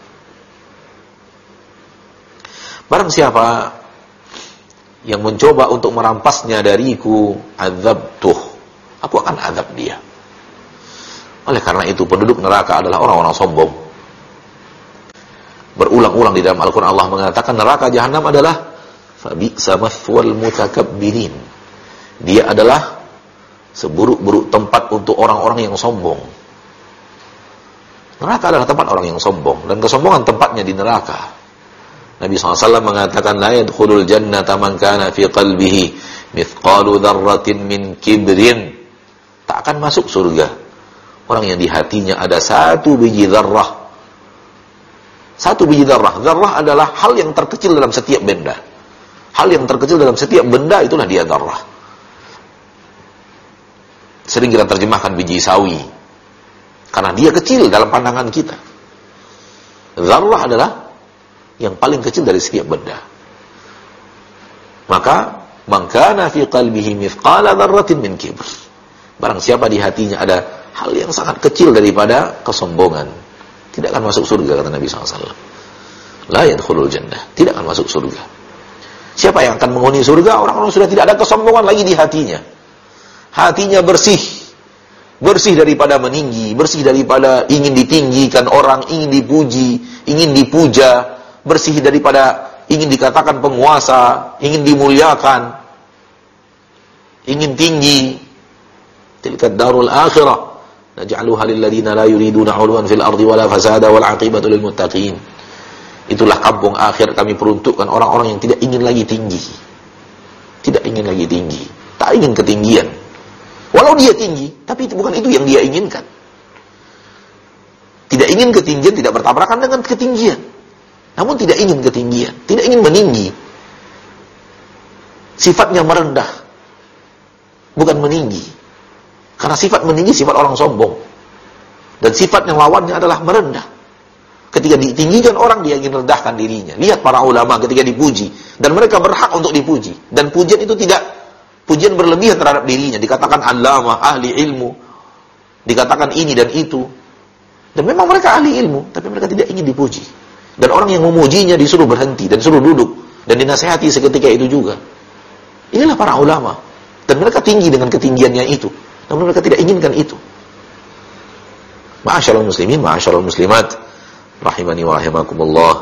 Speaker 1: Barang siapa yang mencoba untuk merampasnya dariku, azabtuh, aku akan azab dia. Oleh karena itu penduduk neraka adalah orang-orang sombong. Berulang-ulang di dalam Al-Quran Allah mengatakan neraka jahanam adalah fabi'sa mathwal mutakabbirin. Dia adalah seburuk-buruk tempat untuk orang-orang yang sombong. Neraka adalah tempat orang yang sombong, dan kesombongan tempatnya di neraka. Nabi SAW mengatakan la yadkhulul jannata man kana fi qalbihi mithqalu dzarratin min kibrin. Tak akan masuk surga orang yang di hatinya ada satu biji zarrah. Satu biji zarrah. Zarrah adalah hal yang terkecil dalam setiap benda. Hal yang terkecil dalam setiap benda itulah dia zarrah. Sering kita terjemahkan biji sawi karena dia kecil dalam pandangan kita. Zarrah adalah yang paling kecil dari setiap benda. Maka man kana fi qalbihi mithqala dzarratin min kibr. Barang siapa di hatinya ada hal yang sangat kecil daripada kesombongan, tidak akan masuk surga, kata Nabi SAW. La yadkhulul jannah, tidak akan masuk surga. Siapa yang akan menghuni surga? Orang-orang sudah tidak ada kesombongan lagi di hatinya. Hatinya bersih. Bersih daripada meninggi, bersih daripada ingin ditinggikan orang, ingin dipuji, ingin dipuja, bersih daripada ingin dikatakan penguasa, ingin dimuliakan, ingin tinggi. Tilka darul akhirah naj'aluha lil ladzina la yuriduna 'uluwan fil ardi wala fasada wal 'aqibatu lil muttaqin. Itulah kampung akhir kami peruntukkan orang-orang yang tidak ingin lagi tinggi. Tidak ingin lagi tinggi, tak ingin ketinggian. Walau dia tinggi, tapi bukan itu yang dia inginkan. Tidak ingin ketinggian tidak bertabrakan dengan ketinggian. Namun tidak ingin ketinggian, tidak ingin meninggi. Sifatnya merendah, bukan meninggi. Karena sifat meninggi sifat orang sombong. Dan sifat yang lawannya adalah merendah. Ketika ditinggikan orang, dia ingin rendahkan dirinya. Lihat para ulama ketika dipuji, dan mereka berhak untuk dipuji. Dan pujian itu tidak pujian berlebihan terhadap dirinya. Dikatakan allamah, ahli ilmu, dikatakan ini dan itu. Dan memang mereka ahli ilmu, tapi mereka tidak ingin dipuji. Dan orang yang memujinya disuruh berhenti dan disuruh duduk dan dinasihati seketika itu juga. Inilah para ulama, dan mereka tinggi dengan ketinggiannya itu, namun mereka tidak inginkan itu. Ma'asyiral muslimin, ma'asyiral muslimat, rahimani wa rahimakumullah.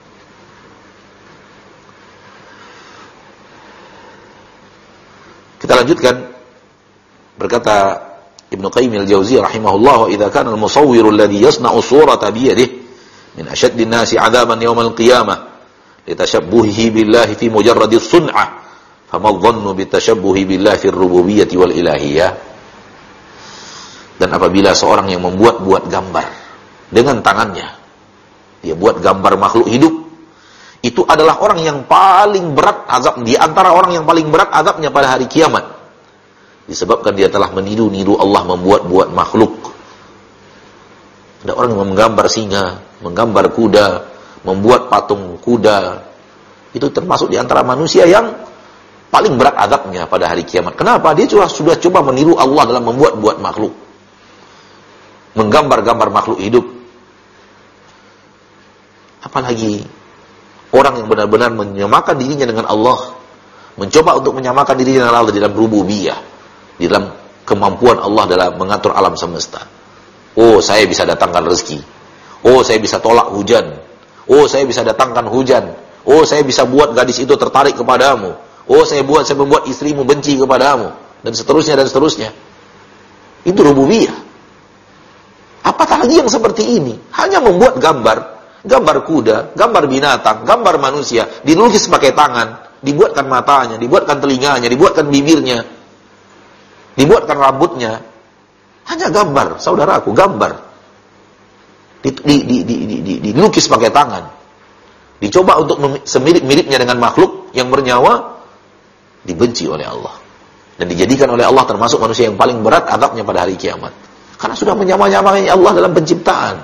Speaker 1: Kita lanjutkan. Berkata Ibnu Qayyim al-Jauziyah rahimahullah, "Idza kana al-musawwir alladhi yasna'u surata bi yadihi min ashaddin nasi 'adaban yawm al-qiyamah litashabbuhihi billahi fi mujarradi as-sun'ah fama dhannu bitashabbuhi billahi fi ar-rububiyyah wal ilahiyyah." Dan apabila seorang yang membuat gambar dengan tangannya, dia buat gambar makhluk hidup, itu adalah orang yang paling berat azab, di antara orang yang paling berat azabnya pada hari kiamat, disebabkan dia telah meniru Allah membuat makhluk. Ada orang yang menggambar singa, menggambar kuda, membuat patung kuda. Itu termasuk di antara manusia yang paling berat azabnya pada hari kiamat. Kenapa? Dia sudah coba meniru Allah dalam membuat makhluk. Menggambar-gambar makhluk hidup. Apalagi orang yang benar-benar menyamakan dirinya dengan Allah, mencoba untuk menyamakan dirinya dengan Allah di dalam rububiyah, di dalam kemampuan Allah dalam mengatur alam semesta. Oh, saya bisa datangkan rezeki. Oh, saya bisa tolak hujan. Oh, saya bisa datangkan hujan. Oh, saya bisa buat gadis itu tertarik kepadamu. Oh, saya membuat istrimu benci kepadamu, dan seterusnya dan seterusnya. Itu rububiyah. Apatah lagi yang seperti ini, hanya membuat gambar kuda, gambar binatang, gambar manusia, dilukis pakai tangan, dibuatkan matanya, dibuatkan telinganya, dibuatkan bibirnya, dibuatkan rambutnya. Hanya gambar, saudaraku, gambar. Dilukis pakai tangan. Dicoba untuk semirip-miripnya dengan makhluk yang bernyawa, dibenci oleh Allah. Dan dijadikan oleh Allah termasuk manusia yang paling berat azabnya pada hari kiamat. Karena sudah menyamai Allah dalam penciptaan.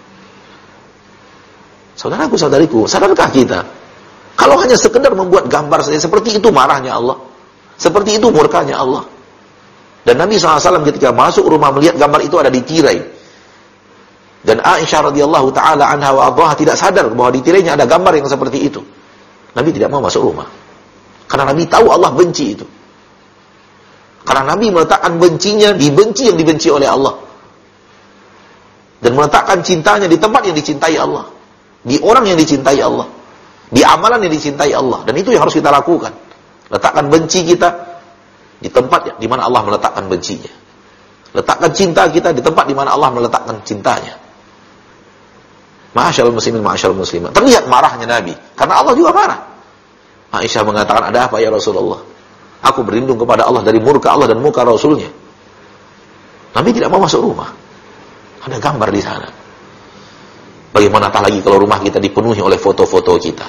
Speaker 1: Saudaraku, saudariku, sadarkah kita? Kalau hanya sekedar membuat gambar saja, seperti itu marahnya Allah. Seperti itu murkanya Allah. Dan Nabi SAW ketika masuk rumah melihat gambar itu ada di tirai. Dan Aisyah radhiyallahu taala anha wa ardhaha tidak sadar bahwa di tirainya ada gambar yang seperti itu. Nabi tidak mau masuk rumah. Karena Nabi tahu Allah benci itu. Karena Nabi meletakkan bencinya di benci yang dibenci oleh Allah. Dan meletakkan cintanya di tempat yang dicintai Allah. Di orang yang dicintai Allah. Di amalan yang dicintai Allah. Dan itu yang harus kita lakukan. Letakkan benci kita di tempat di mana Allah meletakkan bencinya. Letakkan cinta kita di tempat di mana Allah meletakkan cintanya. Ma'asyarul muslimin, ma'asyarul muslimat. Terlihat marahnya Nabi. Karena Allah juga marah. Aisyah mengatakan, ada apa ya Rasulullah? Aku berlindung kepada Allah dari murka Allah dan murka Rasulnya. Nabi tidak mau masuk rumah. Ada gambar di sana. Bagaimana tak lagi kalau rumah kita dipenuhi oleh foto-foto kita.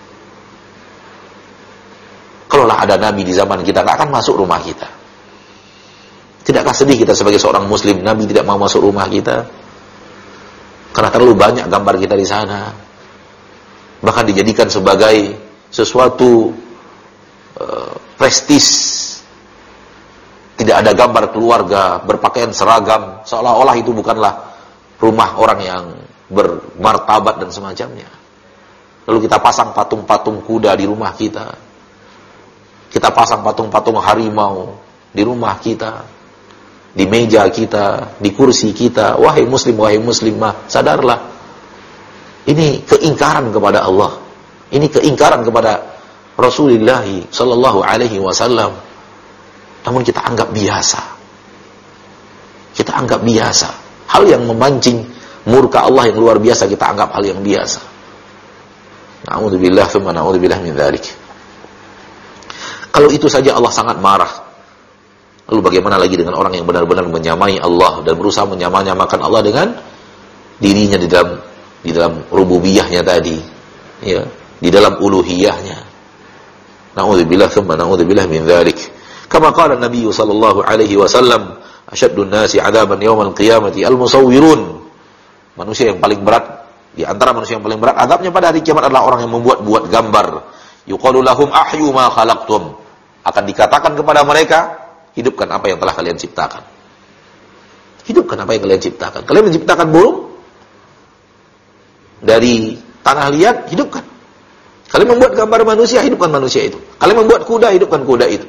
Speaker 1: Kalaulah ada Nabi di zaman kita, nggak akan masuk rumah kita. Tidakkah sedih kita sebagai seorang muslim, Nabi tidak mau masuk rumah kita? Karena terlalu banyak gambar kita di sana. Bahkan dijadikan sebagai sesuatu prestis. Tidak ada gambar keluarga berpakaian seragam, seolah-olah itu bukanlah rumah orang yang bermartabat dan semacamnya. Lalu kita pasang patung-patung kuda di rumah kita. Kita pasang patung-patung harimau di rumah kita, di meja kita, di kursi kita. Wahai muslim, wahai muslimah, sadarlah. Ini keingkaran kepada Allah. Ini keingkaran kepada Rasulullah sallallahu alaihi wasallam. Namun kita anggap biasa. Kita anggap biasa. Hal yang memancing murka Allah yang luar biasa kita anggap hal yang biasa. Na'udzubillah tsumma na'udzubillah min dzalik. Kalau itu saja Allah sangat marah. Lalu bagaimana lagi dengan orang yang benar-benar menyamai Allah dan berusaha menyamakan Allah dengan dirinya di dalam rububiyahnya tadi, ya, di dalam uluhiyahnya. Na'udzubillah tsumma na'udzubillah min dzalik. Kama qala Nabi sallallahu alaihi wasallam, asyaddun nasi 'adzaban yaumal qiyamati al-musawwirun. Manusia yang paling berat di antara manusia yang paling berat azabnya pada hari kiamat adalah orang yang membuat gambar. Yuqalu lahum ahyu ma khalaqtum. Akan dikatakan kepada mereka, hidupkan apa yang telah kalian ciptakan. Hidupkan apa yang kalian ciptakan. Kalian menciptakan burung dari tanah liat, hidupkan. Kalian membuat gambar manusia, hidupkan manusia itu. Kalian membuat kuda, hidupkan kuda itu.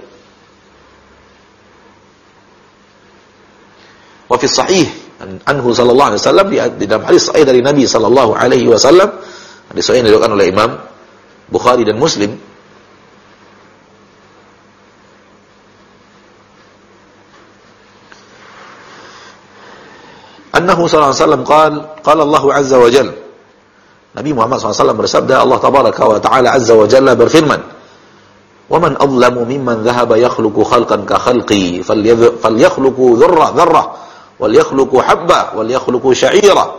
Speaker 1: Wa fi sahih anhu sallallahu alaihi wasallam, di dalam hadis sahih dari Nabi sallallahu alaihi wasallam, hadis sahih yang diriwayatkan oleh Imam Bukhari dan Muslim, annahu sallallahu alaihi wasallam qala Allah azza wa jalla, Nabi Muhammad SAW bersabda, Allah tabaraka wa ta'ala azza wa jalla berfirman, wa man adlamu mimman dhahaba yakhluqu khalqan ka khalqi falyakhluqu dzarrah wal yakhluqu habba wal yakhluqu sya'ira.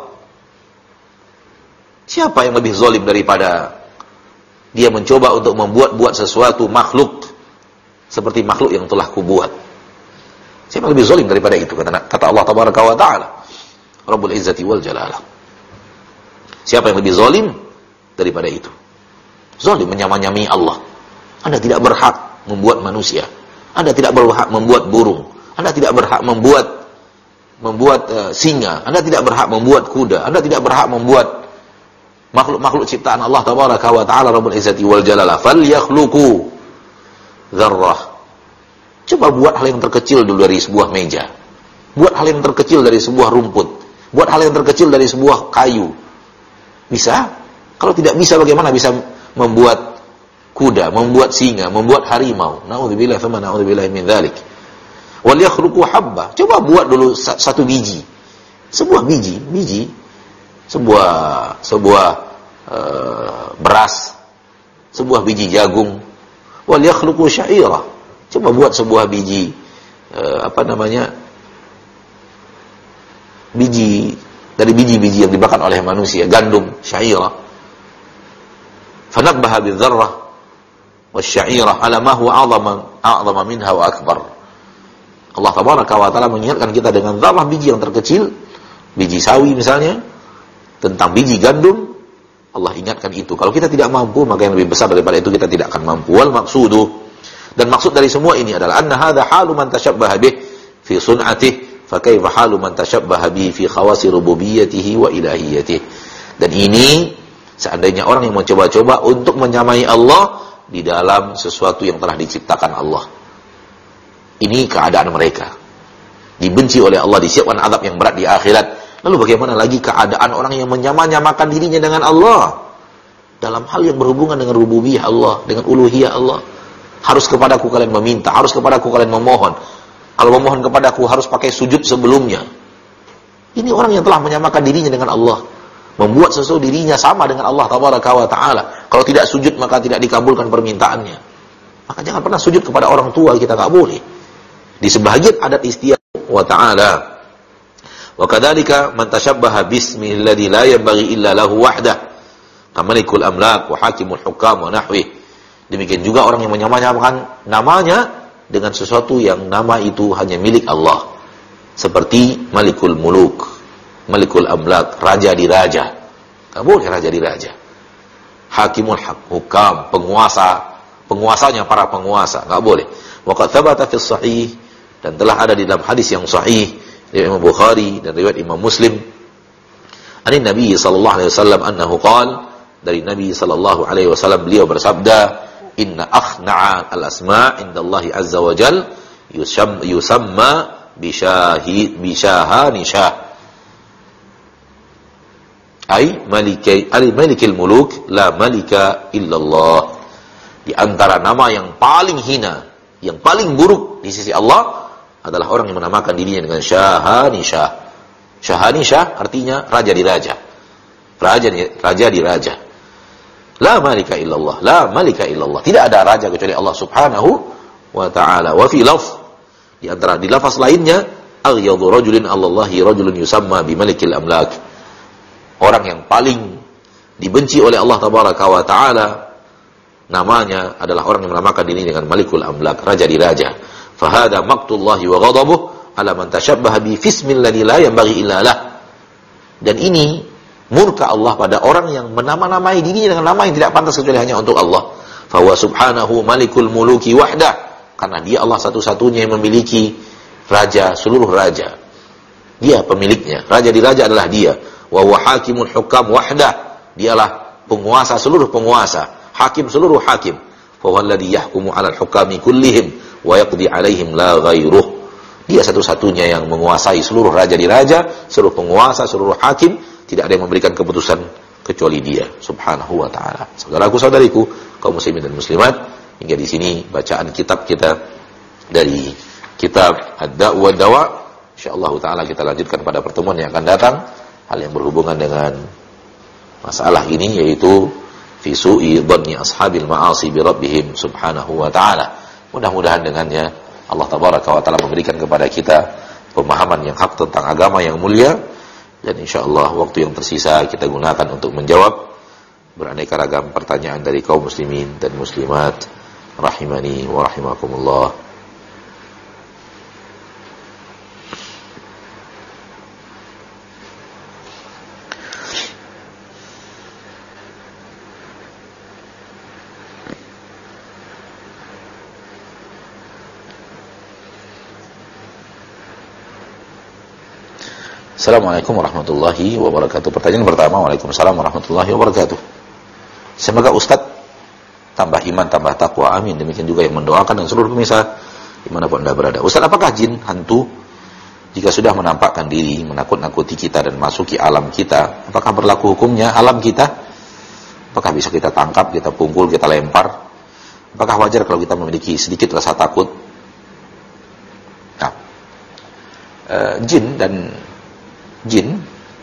Speaker 1: Siapa yang lebih zalim daripada dia mencoba untuk membuat sesuatu makhluk seperti makhluk yang telah kubuat? Siapa yang lebih zalim daripada itu? Kata Allah tabaraka wa ta'ala, Rabbul Izzati wal Jalalah. Siapa yang lebih zalim daripada itu? Zalim menyamai Allah. Anda tidak berhak membuat manusia. Anda tidak berhak membuat burung. Anda tidak berhak membuat singa. Anda tidak berhak membuat kuda. Anda tidak berhak membuat makhluk-makhluk ciptaan Allah tabaraka wa ta'ala Rabbul Izzati wal Jalalah. Falyakhluqu dzarrah. Coba buat hal yang terkecil dulu dari sebuah meja. Buat hal yang terkecil dari sebuah rumput. Buat hal yang terkecil dari sebuah kayu. Bisa? Kalau tidak bisa, bagaimana bisa membuat kuda, membuat singa, membuat harimau? Na'udzubillah tsumma na'udzubillah min dzalik. Wal yakhluqu habba. Coba buat dulu satu biji. Sebuah biji, sebuah beras, sebuah biji jagung. Wal yakhluqu sya'ira. Coba buat sebuah biji dari biji-biji yang dimakan oleh manusia, gandum, sya'ira. Fanabbaha bidzarrah wasya'ira ala ma huwa a'zama minha wa akbar. Allah tabaraka wa taala mengingatkan kita dengan zarrah, biji yang terkecil, biji sawi misalnya, tentang biji gandum. Allah ingatkan itu. Kalau kita tidak mampu, maka yang lebih besar daripada itu kita tidak akan mampu. Wal maqsudu, dan maksud dari semua ini adalah anna hadza halu man tashabbaha bih fi sun'atihi fa kaifa halu man tashabbaha bihi fi khawasi rububiyyatihi wa ilahiyatihi. Dan ini seandainya orang yang mencoba-coba untuk menyamai Allah di dalam sesuatu yang telah diciptakan Allah. Ini keadaan mereka. Dibenci oleh Allah, disiapkan azab yang berat di akhirat. Lalu bagaimana lagi keadaan orang yang menyamakan dirinya dengan Allah dalam hal yang berhubungan dengan rububiyah Allah, dengan uluhiyah Allah. Harus kepadaku kalian meminta, harus kepadaku kalian memohon. Kalau memohon kepadaku harus pakai sujud sebelumnya. Ini orang yang telah menyamakan dirinya dengan Allah, membuat sesuatu dirinya sama dengan Allah tabaraka wa taala. Kalau tidak sujud maka tidak dikabulkan permintaannya. Maka jangan pernah sujud kepada orang tua, kita enggak boleh. Di sebahagian adat istiadat wa ta'ala. Wa kadzalika man tashabbaha bismihi alladhi la yanbaghi illa lahu wahdah, kamalikul amlak wa hakimul hukam wa nahwi. Demikian juga orang yang menyamakan namanya dengan sesuatu yang nama itu hanya milik Allah, seperti malikul muluk, malikul amlak, raja di raja. Enggak boleh raja di raja. Hakimul hukam, penguasanya para penguasa, enggak boleh. Wa qad thabata fi sahih, dan telah ada di dalam hadis yang sahih riwayat Imam Bukhari dan riwayat Imam Muslim, dari Nabi sallallahu alaihi wasallam annahu qala, dari Nabi sallallahu alaihi wasallam beliau bersabda, inna akhna'a al-asma' indallahi azza wa jal yusamma bishahanisha, ay malikil muluk la malika illallah. Di antara nama yang paling hina, yang paling buruk di sisi Allah adalah orang yang menamakan dirinya dengan Syahanishah. Syahanishah artinya raja di raja. Raja di raja. La malika illallah, la malika illallah. Tidak ada raja kecuali Allah Subhanahu wa taala. Wa fi lafz, di antara di lafaz lainnya, aghyadhu rajulin allallahi rajulun yusamma bi malikil amlak. Orang yang paling dibenci oleh Allah tabaraka wa taala namanya adalah orang yang menamakan dirinya dengan malikul amlak, raja di raja. Fahada maqtullahi wa ghadabuh ala man tashabbaha bi fismil ladzi la yanbaghi illa lah. Dan ini murka Allah pada orang yang menamai dirinya dengan nama yang tidak pantas kecuali hanya untuk Allah. Fa huwa subhanahu malikul muluki wahdah, karena dia Allah satu-satunya yang memiliki raja, seluruh raja. Dia pemiliknya, raja di raja adalah dia. Wa huwa hakimul hukam wahdah, dialah penguasa seluruh penguasa, hakim seluruh hakim. Fa huwa alladhi yahkumu 'alal hukami kullihim wa yaqdi 'alaihim la ghairuh. Dia satu-satunya yang menguasai seluruh raja di raja, seluruh penguasa, seluruh hakim, tidak ada yang memberikan keputusan kecuali dia Subhanahu wa taala. Saudaraku-saudariku, kaum muslimin dan muslimat, hingga di sini bacaan kitab kita dari kitab Ad-Da' wa Dawa. Insyaallah taala kita lanjutkan pada pertemuan yang akan datang hal yang berhubungan dengan masalah ini, yaitu fi su'i dhanni ashabil ma'asi bi rabbihim subhanahu wa ta'ala. Mudah-mudahan dengannya Allah tabaraka wa ta'ala memberikan kepada kita pemahaman yang hak tentang agama yang mulia, dan insyaallah waktu yang tersisa kita gunakan untuk menjawab beraneka ragam pertanyaan dari kaum muslimin dan muslimat rahimani wa rahimakumullah. Assalamualaikum warahmatullahi wabarakatuh. Pertanyaan pertama, Waalaikumsalam warahmatullahi wabarakatuh. Semoga Ustaz tambah iman, tambah takwa, amin. Demikian juga yang mendoakan dan seluruh pemirsa dimanapun Anda berada. Ustaz, apakah jin, hantu, jika sudah menampakkan diri, menakut-nakuti kita dan masuki alam kita, apakah berlaku hukumnya alam kita? Apakah bisa kita tangkap, kita pukul, kita lempar? Apakah wajar kalau kita memiliki sedikit rasa takut? Nah, jin dan jin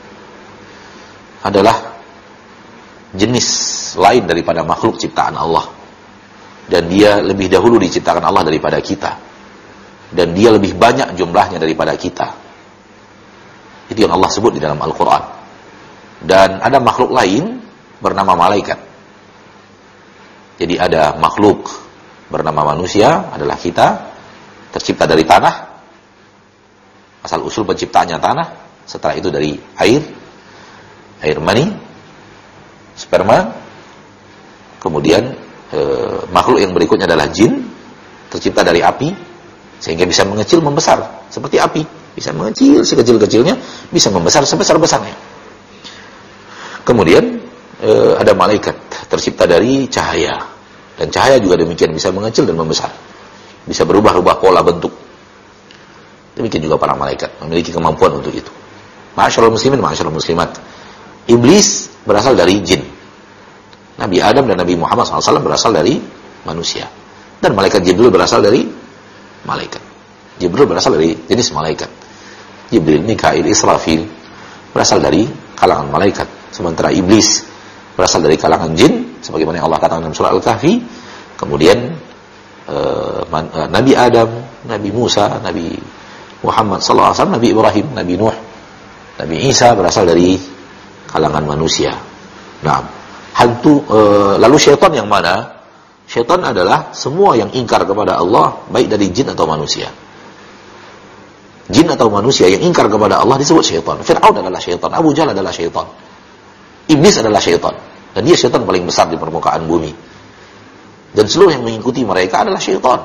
Speaker 1: adalah jenis lain daripada makhluk ciptaan Allah. Dan dia lebih dahulu diciptakan Allah daripada kita. Dan dia lebih banyak jumlahnya daripada kita. Itu yang Allah sebut di dalam Al-Quran. Dan ada makhluk lain bernama malaikat. Jadi ada makhluk bernama manusia, adalah kita, tercipta dari tanah. Asal usul penciptaannya tanah. Setelah itu dari air mani, sperma. Kemudian makhluk yang berikutnya adalah jin, tercipta dari api, sehingga bisa mengecil membesar seperti api, bisa mengecil sekecil-kecilnya, bisa membesar sebesar-besarnya. Kemudian ada malaikat, tercipta dari cahaya, dan cahaya juga demikian, bisa mengecil dan membesar, bisa berubah-ubah pola bentuk. Demikian juga para malaikat memiliki kemampuan untuk itu. Ma'asyiral muslimin, ma'asyiral muslimat, iblis berasal dari jin. Nabi Adam dan Nabi Muhammad SAW berasal dari manusia. Dan malaikat Jibril berasal dari malaikat. Jibril berasal dari jenis malaikat. Jibril, Mikail, Israfil berasal dari kalangan malaikat. Sementara iblis berasal dari kalangan jin, sebagaimana Allah katakan dalam surah Al-Kahfi. Kemudian Nabi Adam, Nabi Musa, Nabi Muhammad SAW, Nabi Ibrahim, Nabi Nuh, Nabi Isa berasal dari kalangan manusia. Nah, lalu syaitan yang mana? Syaitan adalah semua yang ingkar kepada Allah, baik dari jin atau manusia. Jin atau manusia yang ingkar kepada Allah disebut syaitan. Fir'aun adalah syaitan, Abu Jahal adalah syaitan, iblis adalah syaitan, dan dia syaitan paling besar di permukaan bumi. Dan seluruh yang mengikuti mereka adalah syaitan.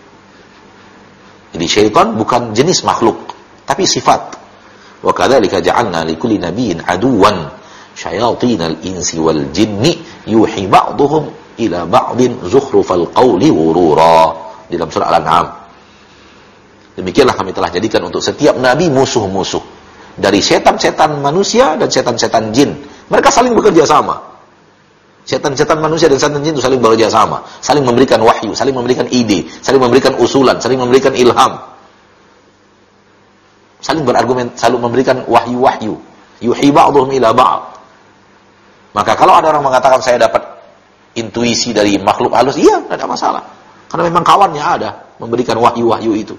Speaker 1: Jadi syaitan bukan jenis makhluk, tapi sifat. Wa kadzalika ja'alna likulli nabiyyin aduwan syayatinal insi wal jinni yuhi ba'duhum ila ba'din zukhrufal qawli ghurura, di dalam surah Al-An'am. Demikianlah kami telah jadikan untuk setiap nabi musuh-musuh dari setan-setan manusia dan setan-setan jin. Mereka saling bekerja sama. Setan-setan manusia dan setan jin itu saling bekerja sama, saling memberikan wahyu, saling memberikan ide, saling memberikan usulan, saling memberikan ilham, saling berargumen, saling memberikan wahyu-wahyu. Yuhi ba'duhum ila ba'd. Maka kalau ada orang mengatakan saya dapat intuisi dari makhluk halus, iya, tidak ada masalah. Karena memang kawannya ada memberikan wahyu-wahyu itu.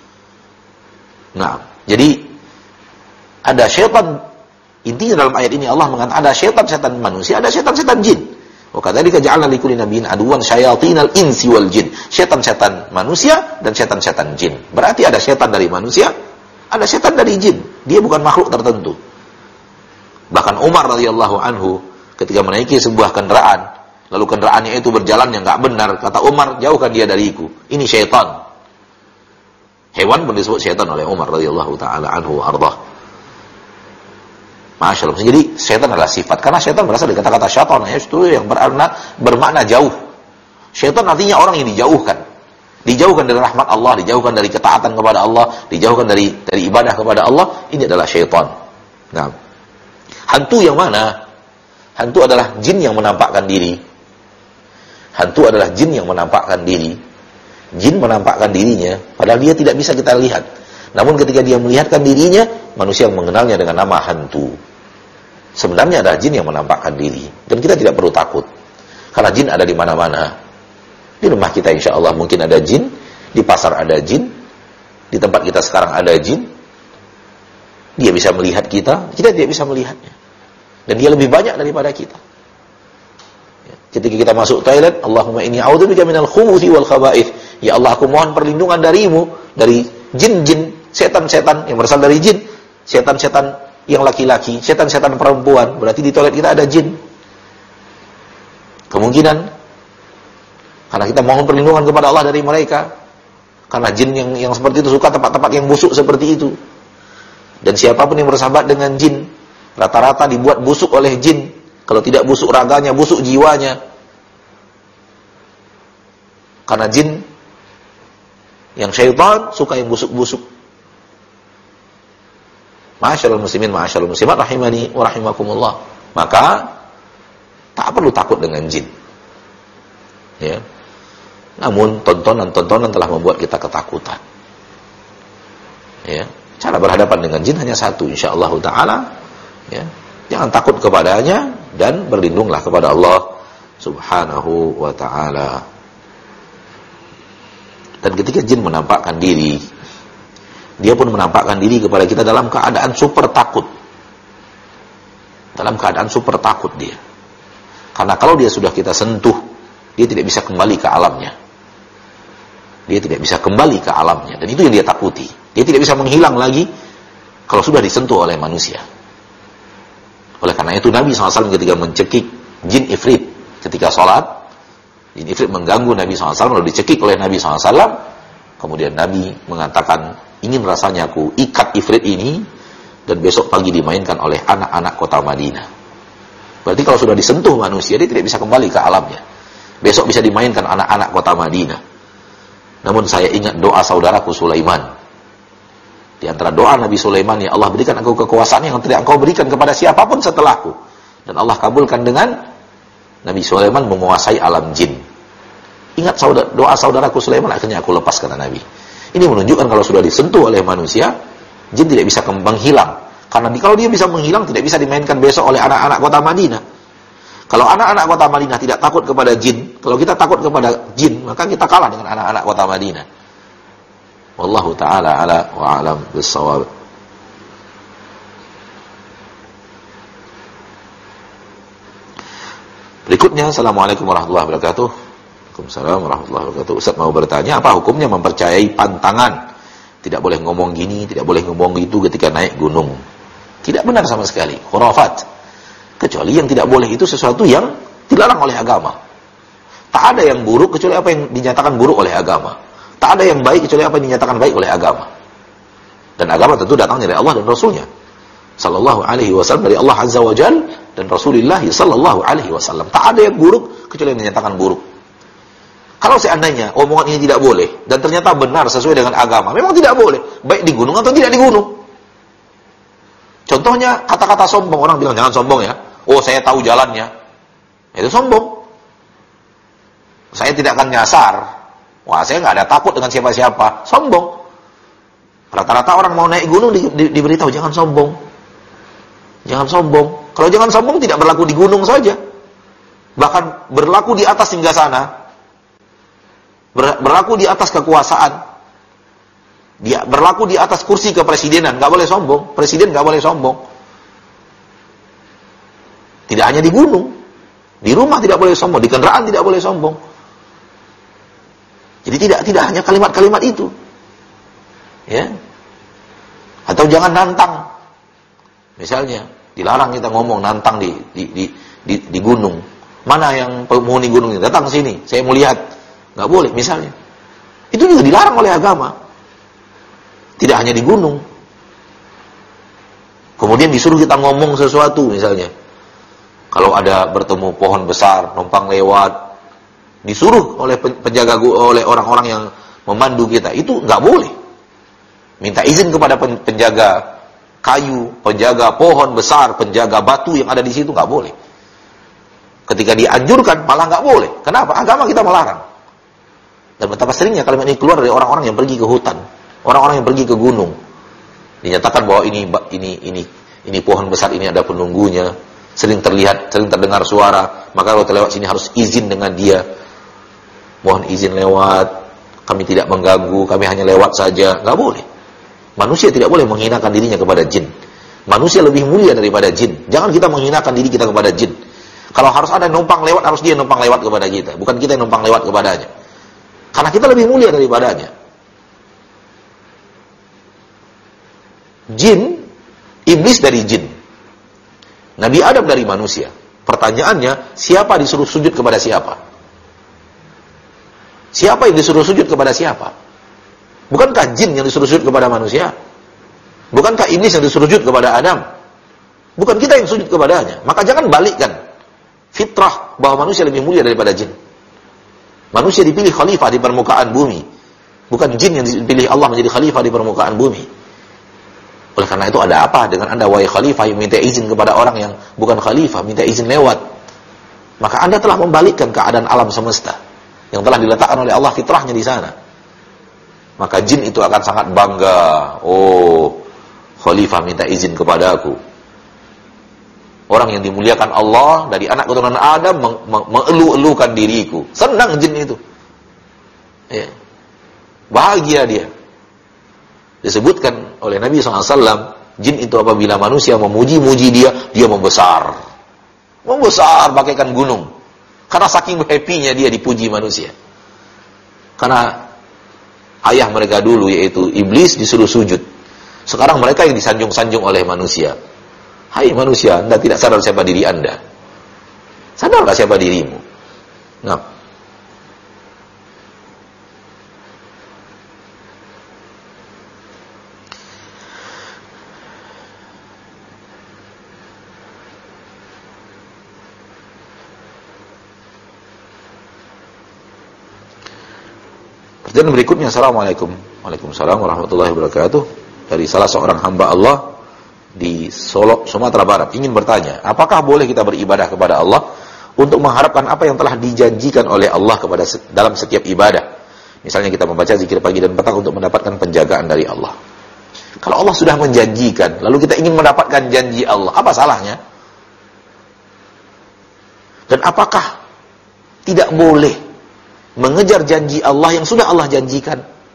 Speaker 1: Nah, jadi ada syaitan. Intinya dalam ayat ini Allah mengatakan ada syaitan-syaitan manusia, ada syaitan-syaitan jin. Wa kadzalika ja'alna likulli nabiyyin aduwan syayatinal insi wal jin. Syaitan-syaitan manusia dan syaitan-syaitan jin. Berarti ada syaitan dari manusia, ada syaitan dari jin. Dia bukan makhluk tertentu. Bahkan Umar radhiyallahu anhu ketika menaiki sebuah kendaraan, lalu kendaraannya itu berjalan yang enggak benar, kata Umar, jauhkan dia dariku. Ini syaitan. Hewan pun disebut syaitan oleh Umar radhiyallahu taala anhu ardah. Masyaallah. Jadi syaitan adalah sifat, karena syaitan berasal dari kata-kata syaitan, yaitu yang bermakna jauh. Syaitan artinya orang yang dijauhkan. Dijauhkan dari rahmat Allah, dijauhkan dari ketaatan kepada Allah, dijauhkan dari ibadah kepada Allah. Ini adalah syaitan. Nah, hantu yang mana? Hantu adalah jin yang menampakkan diri. Hantu adalah jin yang menampakkan diri. Jin menampakkan dirinya, padahal dia tidak bisa kita lihat. Namun ketika dia melihatkan dirinya, manusia mengenalnya dengan nama hantu. Sebenarnya adalah jin yang menampakkan diri. Dan kita tidak perlu takut. Karena jin ada di mana-mana. Di rumah kita insya Allah mungkin ada jin. Di pasar ada jin. Di tempat kita sekarang ada jin. Dia bisa melihat kita tidak bisa melihatnya. Dan dia lebih banyak daripada kita. Ketika kita masuk toilet, Allahumma inni a'udzubika minal khubuthi wal khaba'ith. Ya Allah, aku mohon perlindungan darimu dari jin-jin, setan-setan yang berasal dari jin, setan-setan yang laki-laki, setan-setan perempuan. Berarti di toilet kita ada jin. Kemungkinan karena kita mohon perlindungan kepada Allah dari mereka. Karena jin yang seperti itu suka tempat-tempat yang busuk seperti itu. Dan siapapun yang bersahabat dengan jin, rata-rata dibuat busuk oleh jin. Kalau tidak busuk raganya, busuk jiwanya. Karena jin yang syaitan suka yang busuk-busuk. Ma'asyiral muslimin, ma'asyiral muslimat rahimani wa rahimakumullah. Maka tak perlu takut dengan jin. Ya. Namun tontonan-tontonan telah membuat kita ketakutan. Ya. Cara berhadapan dengan jin hanya satu, insyaallah taala, ya. Jangan takut kepadanya dan berlindunglah kepada Allah Subhanahu wa taala. Dan ketika jin menampakkan diri, dia pun menampakkan diri kepada kita dalam keadaan super takut. Dalam keadaan super takut dia. Karena kalau dia sudah kita sentuh, dia tidak bisa kembali ke alamnya. Dia tidak bisa kembali ke alamnya. Dan itu yang dia takuti. Dia tidak bisa menghilang lagi kalau sudah disentuh oleh manusia. Oleh karena itu Nabi SAW ketika mencekik jin ifrit ketika sholat, jin ifrit mengganggu Nabi SAW, lalu dicekik oleh Nabi SAW. Kemudian Nabi mengatakan, ingin rasanya aku ikat ifrit ini dan besok pagi dimainkan oleh anak-anak kota Madinah. Berarti kalau sudah disentuh manusia, dia tidak bisa kembali ke alamnya. Besok bisa dimainkan anak-anak kota Madinah. Namun saya ingat doa saudaraku Sulaiman. Di antara doa Nabi Sulaiman, ya Allah berikan aku kekuasaan yang tidak engkau berikan kepada siapapun setelahku. Dan Allah kabulkan dengan Nabi Sulaiman menguasai alam jin. Ingat doa saudaraku Sulaiman, akhirnya aku lepas, kata Nabi. Ini menunjukkan kalau sudah disentuh oleh manusia, jin tidak bisa menghilang. Karena kalau dia bisa menghilang, tidak bisa dimainkan besok oleh anak-anak kota Madinah. Kalau anak-anak kota Madinah tidak takut kepada jin, kalau kita takut kepada jin, maka kita kalah dengan anak-anak kota Madinah. Wallahu ta'ala ala wa alam bis-shawab. Berikutnya, Assalamualaikum warahmatullahi wabarakatuh. Waalaikumsalam warahmatullahi wabarakatuh. Ustaz mau bertanya, apa hukumnya mempercayai pantangan? Tidak boleh ngomong gini, tidak boleh ngomong gitu ketika naik gunung. Tidak benar sama sekali, khurafat. Kecuali yang tidak boleh itu sesuatu yang dilarang oleh agama. Tak ada yang buruk kecuali apa yang dinyatakan buruk oleh agama. Tak ada yang baik kecuali apa yang dinyatakan baik oleh agama. Dan agama tentu datang dari Allah dan Rasulnya sallallahu alaihi wasallam, dari Allah azza wa jalla dan Rasulullah sallallahu alaihi wasallam. Tak ada yang buruk kecuali yang dinyatakan buruk. Kalau seandainya omongan ini tidak boleh dan ternyata benar sesuai dengan agama, memang tidak boleh, baik di gunung atau tidak di gunung. Contohnya kata-kata sombong, orang bilang jangan sombong ya. Oh, saya tahu jalannya. Itu sombong. Saya tidak akan nyasar. Wah, saya nggak ada takut dengan siapa-siapa. Sombong. Rata-rata orang mau naik gunung diberitahu jangan sombong. Jangan sombong. Kalau jangan sombong tidak berlaku di gunung saja. Bahkan berlaku di atas hingga sana. Berlaku di atas kekuasaan. Dia berlaku di atas kursi kepresidenan, nggak boleh sombong. Presiden nggak boleh sombong. Tidak hanya di gunung, di rumah tidak boleh sombong, di kendaraan tidak boleh sombong. Jadi tidak hanya kalimat-kalimat itu, ya. Atau jangan nantang. Misalnya dilarang kita ngomong nantang di gunung. Mana yang penghuni gunung ini datang ke sini, saya mau lihat. Nggak boleh, misalnya. Itu juga dilarang oleh agama. Tidak hanya di gunung. Kemudian disuruh kita ngomong sesuatu, misalnya. Kalau ada bertemu pohon besar, numpang lewat, disuruh oleh penjaga, oleh orang-orang yang memandu kita, itu nggak boleh. Minta izin kepada penjaga kayu, penjaga pohon besar, penjaga batu yang ada di situ, nggak boleh. Ketika dianjurkan, malah nggak boleh. Kenapa? Agama kita melarang. Dan betapa seringnya kalimat ini keluar dari orang-orang yang pergi ke hutan, orang-orang yang pergi ke gunung. Dinyatakan bahwa ini pohon besar, ini ada penunggunya, sering terlihat, sering terdengar suara, maka kalau terlewat sini harus izin dengan dia. Mohon izin lewat, kami tidak mengganggu, kami hanya lewat saja. Nggak boleh. Manusia tidak boleh menghinakan dirinya kepada jin. Manusia lebih mulia daripada jin. Jangan kita menghinakan diri kita kepada jin. Kalau harus ada numpang lewat, harus dia numpang lewat kepada kita, bukan kita yang numpang lewat kepadanya. Karena kita lebih mulia daripadanya. Jin, iblis dari jin. Nabi Adam dari manusia. Pertanyaannya, siapa disuruh sujud kepada siapa? Siapa yang disuruh sujud kepada siapa? Bukankah jin yang disuruh sujud kepada manusia? Bukankah iblis yang disuruh sujud kepada Adam? Bukan kita yang sujud kepadanya. Maka jangan balikkan fitrah bahwa manusia lebih mulia daripada jin. Manusia dipilih khalifah di permukaan bumi. Bukan jin yang dipilih Allah menjadi khalifah di permukaan bumi. Oleh karena itu ada apa dengan anda wahai khalifah yang minta izin kepada orang yang bukan khalifah, minta izin lewat? Maka anda telah membalikkan keadaan alam semesta yang telah diletakkan oleh Allah fitrahnya di sana. Maka jin itu akan sangat bangga. Oh, Khalifah minta izin kepada aku. Orang yang dimuliakan Allah dari anak keturunan Adam mengeluh-elukan diriku. Senang jin itu. Ya. Bahagia dia. Disebutkan oleh Nabi SAW, jin itu apabila manusia memuji-muji dia, dia membesar. Membesar bagaikan gunung. Karena saking happy-nya dia dipuji manusia. Karena ayah mereka dulu yaitu iblis disuruh sujud. Sekarang mereka yang disanjung-sanjung oleh manusia. Hai manusia, Anda tidak sadar siapa diri Anda. Sadarlah siapa dirimu. Nah. Pertanyaan berikutnya, Assalamualaikum. Waalaikumsalam warahmatullahi wabarakatuh. Dari salah seorang hamba Allah di Solo, Sumatera Barat, ingin bertanya, apakah boleh kita beribadah kepada Allah untuk mengharapkan apa yang telah dijanjikan oleh Allah kepada dalam setiap ibadah? Misalnya kita membaca zikir pagi dan petang untuk mendapatkan penjagaan dari Allah. Kalau Allah sudah menjanjikan, lalu kita ingin mendapatkan janji Allah, apa salahnya? Dan apakah tidak boleh mengejar janji Allah yang sudah Allah janjikan?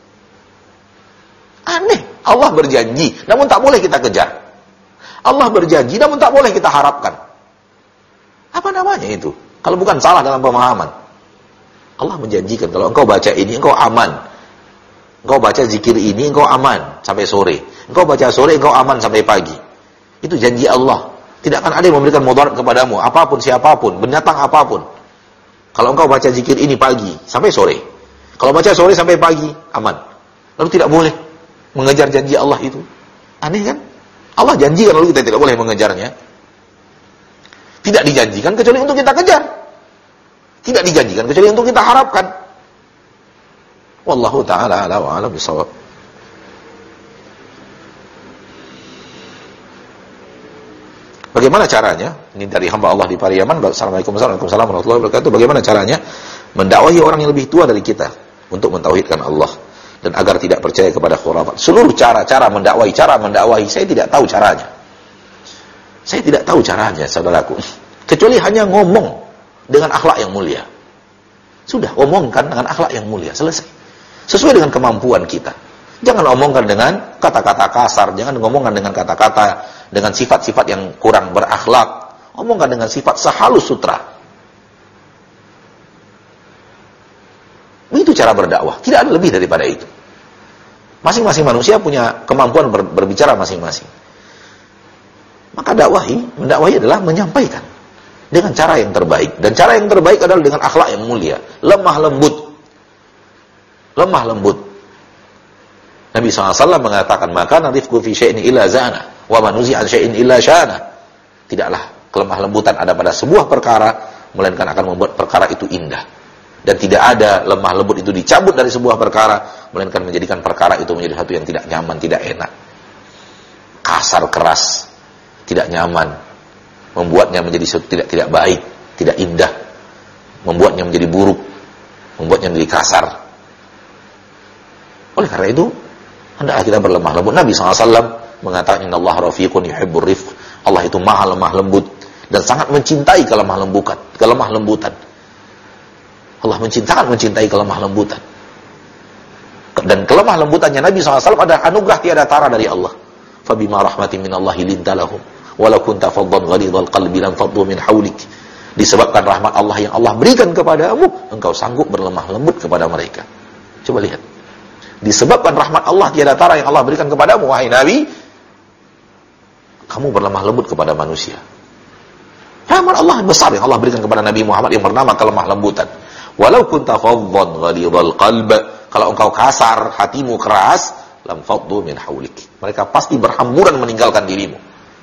Speaker 1: Aneh, Allah berjanji, namun tak boleh kita kejar. Allah berjanji, namun tak boleh kita harapkan. Apa namanya itu? Kalau bukan salah dalam pemahaman. Allah menjanjikan, kalau engkau baca ini, engkau aman. Engkau baca zikir ini, engkau aman sampai sore. Engkau baca sore, engkau aman sampai pagi. Itu janji Allah. Tidak akan ada yang memberikan mudarat kepadamu, apapun, siapapun, binatang apapun. Kalau engkau baca zikir ini pagi sampai sore. Kalau baca sore sampai pagi, aman. Lalu tidak boleh mengejar janji Allah itu. Aneh kan? Allah janjikan, lalu kita tidak boleh mengejarnya. Tidak dijanjikan kecuali untuk kita kejar. Tidak dijanjikan kecuali untuk kita harapkan. Wallahu ta'ala ala wa alam bisawab. Bagaimana caranya? Ini dari hamba Allah di Pariaman. Assalamualaikum warahmatullahi wabarakatuh. Bagaimana caranya mendakwahi orang yang lebih tua dari kita untuk mentauhidkan Allah dan agar tidak percaya kepada khurafat? Seluruh cara mendakwahi, saya tidak tahu caranya. Saya tidak tahu caranya, saudaraku. Kecuali hanya ngomong dengan akhlak yang mulia. Sudah, omongkan dengan akhlak yang mulia, selesai. Sesuai dengan kemampuan kita. Jangan omongkan dengan kata-kata kasar, jangan ngomongkan dengan kata-kata dengan sifat-sifat yang kurang berakhlak. Omongkan dengan sifat sehalus sutra. Itu cara berdakwah, tidak ada lebih daripada itu. Masing-masing manusia punya kemampuan berbicara masing-masing. Maka mendakwahi adalah menyampaikan dengan cara yang terbaik. Dan cara yang terbaik adalah dengan akhlak yang mulia, lemah lembut. Lemah lembut. Nabi SAW mengatakan, maka narifku fi syai'in illa zana, wa manuzi an syai'in illa syana. Tidaklah kelemah lembutan ada pada sebuah perkara, melainkan akan membuat perkara itu indah. Dan tidak ada lemah lembut itu dicabut dari sebuah perkara, melainkan menjadikan perkara itu menjadi satu yang tidak nyaman, tidak enak. Kasar, keras, tidak nyaman, membuatnya menjadi tidak baik, tidak indah, membuatnya menjadi buruk, membuatnya menjadi kasar. Oleh karena itu, hendaklah kita berlemah lembut. Nabi SAW mengatakan, Innallaha rafiqun yuhibbur rifq. Allah itu maha lemah lembut dan sangat mencintai kelemah lembutan. Allah mencintai kelemah lembutan. Dan kelemah lembutannya Nabi SAW adalah anugerah tiada tara dari Allah. Fabima rahmatin minallahi linta lahum walau kunta faddan ghalidhal qalbi lam faddu min hawlik. Disebabkan rahmat Allah yang Allah berikan kepadamu, engkau sanggup berlemah lembut kepada mereka. Coba lihat. Disebabkan rahmat Allah tiada tara yang Allah berikan kepadamu, wahai Nabi, kamu berlemah lembut kepada manusia. Rahmat Allah besar yang Allah berikan kepada Nabi Muhammad yang bernama kelemah lembutan. Walau kunta faddan ghalidhal qalb, kalau engkau kasar, hatimu keras, lam faddu min hawlik. Mereka pasti berhamburan meninggalkan dirimu.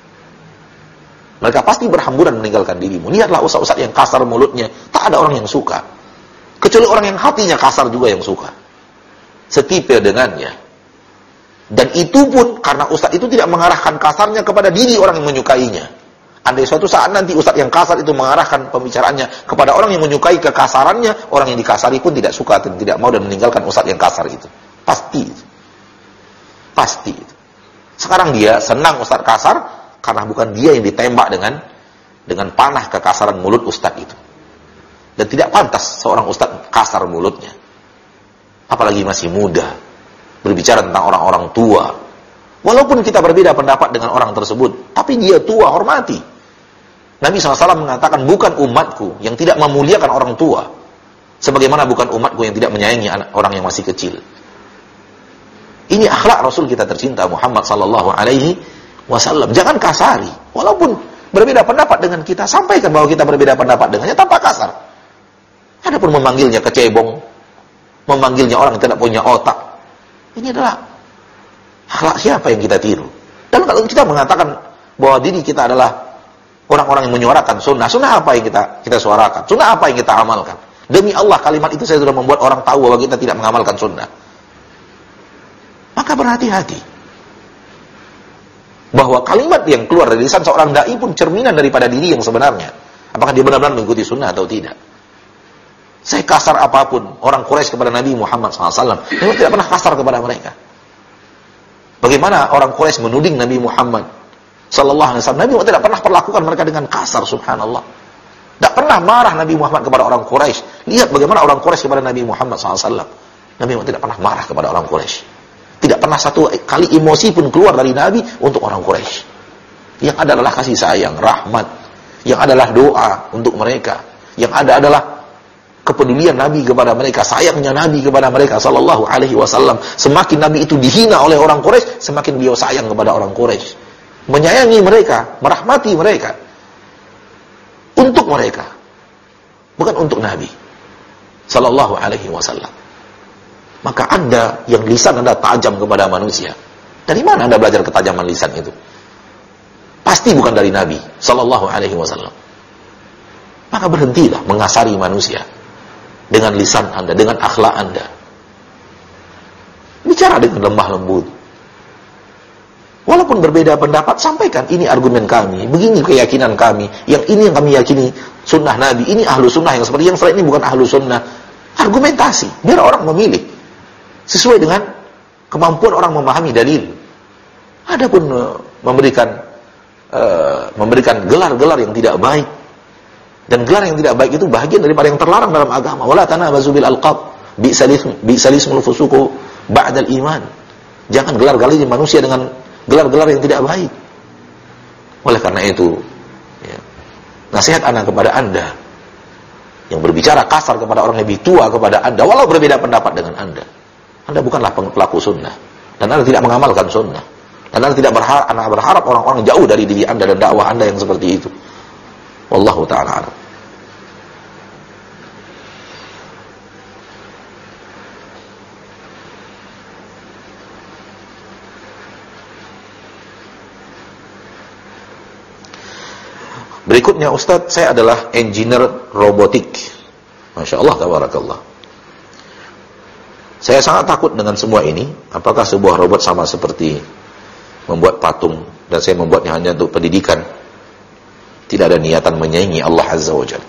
Speaker 1: Lihatlah ustaz-ustaz yang kasar mulutnya, tak ada orang yang suka. Kecuali orang yang hatinya kasar juga yang suka. Setipe dengannya. Dan itu pun karena ustaz itu tidak mengarahkan kasarnya kepada diri orang yang menyukainya. Andai suatu saat nanti ustaz yang kasar itu mengarahkan pembicaraannya kepada orang yang menyukai kekasarannya, orang yang dikasari pun tidak suka dan tidak mau dan meninggalkan ustaz yang kasar itu. Pasti itu. Sekarang dia senang Ustaz kasar karena bukan dia yang ditembak dengan panah kekasaran mulut Ustaz itu. Dan tidak pantas seorang Ustaz kasar mulutnya. Apalagi masih muda, berbicara tentang orang-orang tua. Walaupun kita berbeda pendapat dengan orang tersebut, tapi dia tua, hormati. Nabi SAW mengatakan, bukan umatku yang tidak memuliakan orang tua, sebagaimana bukan umatku yang tidak menyayangi orang yang masih kecil. Ini akhlak Rasul kita tercinta Muhammad SAW. Jangan kasari, walaupun berbeda pendapat dengan kita, sampaikan bahwa kita berbeda pendapat dengannya tanpa kasar. Adapun memanggilnya kecebong, memanggilnya orang yang tidak punya otak, ini adalah akhlak siapa yang kita tiru? Dan kalau kita mengatakan bahwa diri kita adalah orang-orang yang menyuarakan sunnah apa yang kita suarakan? Sunnah apa yang kita amalkan? Demi Allah, kalimat itu saya sudah membuat orang tahu bahwa kita tidak mengamalkan sunnah. Maka berhati-hati. Bahwa kalimat yang keluar dari lisan seorang da'i pun cerminan daripada diri yang sebenarnya. Apakah dia benar-benar mengikuti sunnah atau tidak? Saya kasar apapun orang Quraisy kepada Nabi Muhammad SAW, memang tidak pernah kasar kepada mereka. Bagaimana orang Quraisy menuding Nabi Muhammad Sallallahu Alaihi Wasallam? Nabi Muhammad tidak pernah perlakukan mereka dengan kasar, subhanallah. Tidak pernah marah Nabi Muhammad kepada orang Quraisy. Lihat bagaimana orang Quraisy kepada Nabi Muhammad SAW. Nabi Muhammad tidak pernah marah kepada orang Quraisy. Tidak pernah satu kali emosi pun keluar dari Nabi untuk orang Quraisy. Yang ada adalah kasih sayang, rahmat. Yang adalah doa untuk mereka. Yang ada adalah kepedulian Nabi kepada mereka, sayangnya Nabi kepada mereka Sallallahu Alaihi Wasallam. Semakin Nabi itu dihina oleh orang Quraisy, semakin beliau sayang kepada orang Quraisy. Menyayangi mereka, merahmati mereka, untuk mereka, bukan untuk Nabi Sallallahu Alaihi Wasallam. Maka Anda yang lisan Anda tajam kepada manusia, dari mana Anda belajar ketajaman lisan itu? Pasti bukan dari Nabi Sallallahu Alaihi Wasallam. Maka berhentilah mengasari manusia dengan lisan Anda, dengan akhlak Anda. Bicara dengan lemah lembut. Walaupun berbeda pendapat, sampaikan, ini argumen kami, begini keyakinan kami, yang ini yang kami yakini sunnah Nabi, ini ahlu sunnah, yang seperti yang selain ini bukan ahlu sunnah. Argumentasi, biar orang memilih sesuai dengan kemampuan orang memahami dalil. Adapun memberikan gelar-gelar yang tidak baik, dan gelar yang tidak baik itu bagian daripada yang terlarang dalam agama. Wala tanabazu bil alqab, bi'salismul fusuqu ba'dal iman. Jangan gelar-galari manusia dengan gelar-gelar yang tidak baik. Oleh karena itu, ya, nasihat anak kepada Anda yang berbicara kasar kepada orang lebih tua kepada Anda, walau berbeda pendapat dengan Anda bukanlah pelaku sunnah, dan Anda tidak mengamalkan sunnah, dan Anda tidak berharap orang-orang jauh dari diri Anda dan dakwah Anda yang seperti itu. Wallahu ta'ala a'lam. Berikutnya, Ustadz, saya adalah engineer robotik. Masya Allah, tabarakallah. Saya sangat takut dengan semua ini. Apakah sebuah robot sama seperti membuat patung, dan saya membuatnya hanya untuk pendidikan? Tidak ada niatan menyaingi Allah Azza wa Jalla.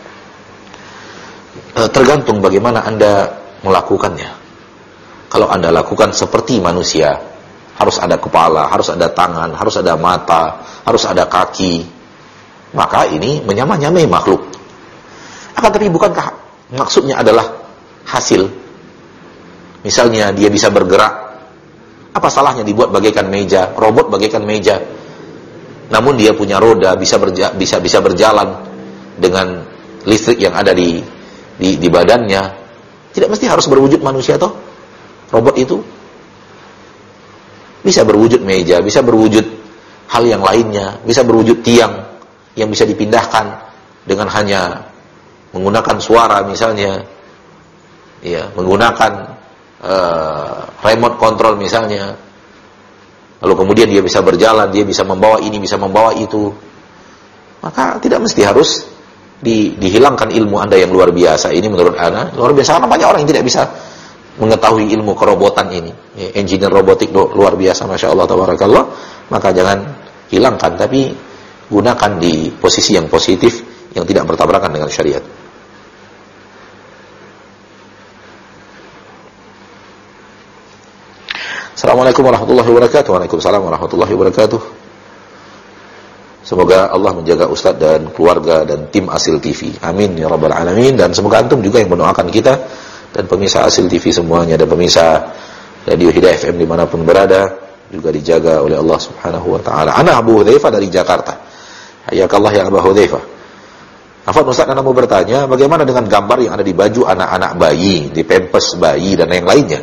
Speaker 1: Tergantung bagaimana Anda melakukannya. Kalau Anda lakukan seperti manusia, harus ada kepala, harus ada tangan, harus ada mata, harus ada kaki, maka ini menyamai makhluk. Akan tapi bukankah maksudnya adalah hasil? Misalnya dia bisa bergerak, apa salahnya dibuat bagaikan meja, robot bagaikan meja, namun dia punya roda, bisa berjalan dengan listrik yang ada di badannya. Tidak mesti harus berwujud manusia toh. Robot itu bisa berwujud meja, bisa berwujud hal yang lainnya, bisa berwujud tiang yang bisa dipindahkan dengan hanya menggunakan suara misalnya, ya, menggunakan remote control misalnya. Lalu kemudian dia bisa berjalan, dia bisa membawa ini, bisa membawa itu. Maka tidak mesti harus dihilangkan ilmu Anda yang luar biasa ini. Menurut Anda luar biasa, karena banyak orang yang tidak bisa mengetahui ilmu kerobotan ini, ya, engineer robotik luar biasa, Masya Allah, tabarakallah. Maka jangan hilangkan, tapi gunakan di posisi yang positif, yang tidak bertabrakan dengan syariat. Assalamualaikum warahmatullahi wabarakatuh. Waalaikumsalam warahmatullahi wabarakatuh. Semoga Allah menjaga Ustadz dan keluarga dan tim Asil TV. Amin ya rabbal alamin. Dan semoga antum juga yang mendoakan kita dan pemirsa Asil TV semuanya dan pemirsa Radio Hidayah FM dimanapun berada juga dijaga oleh Allah Subhanahu wa taala. Ana Abu Hudzaifah dari Jakarta. Hayakallah ya Abu Hudzaifah. Afwan Ustaz, Anda mau bertanya, bagaimana dengan gambar yang ada di baju anak-anak bayi, di pampers bayi dan yang lainnya?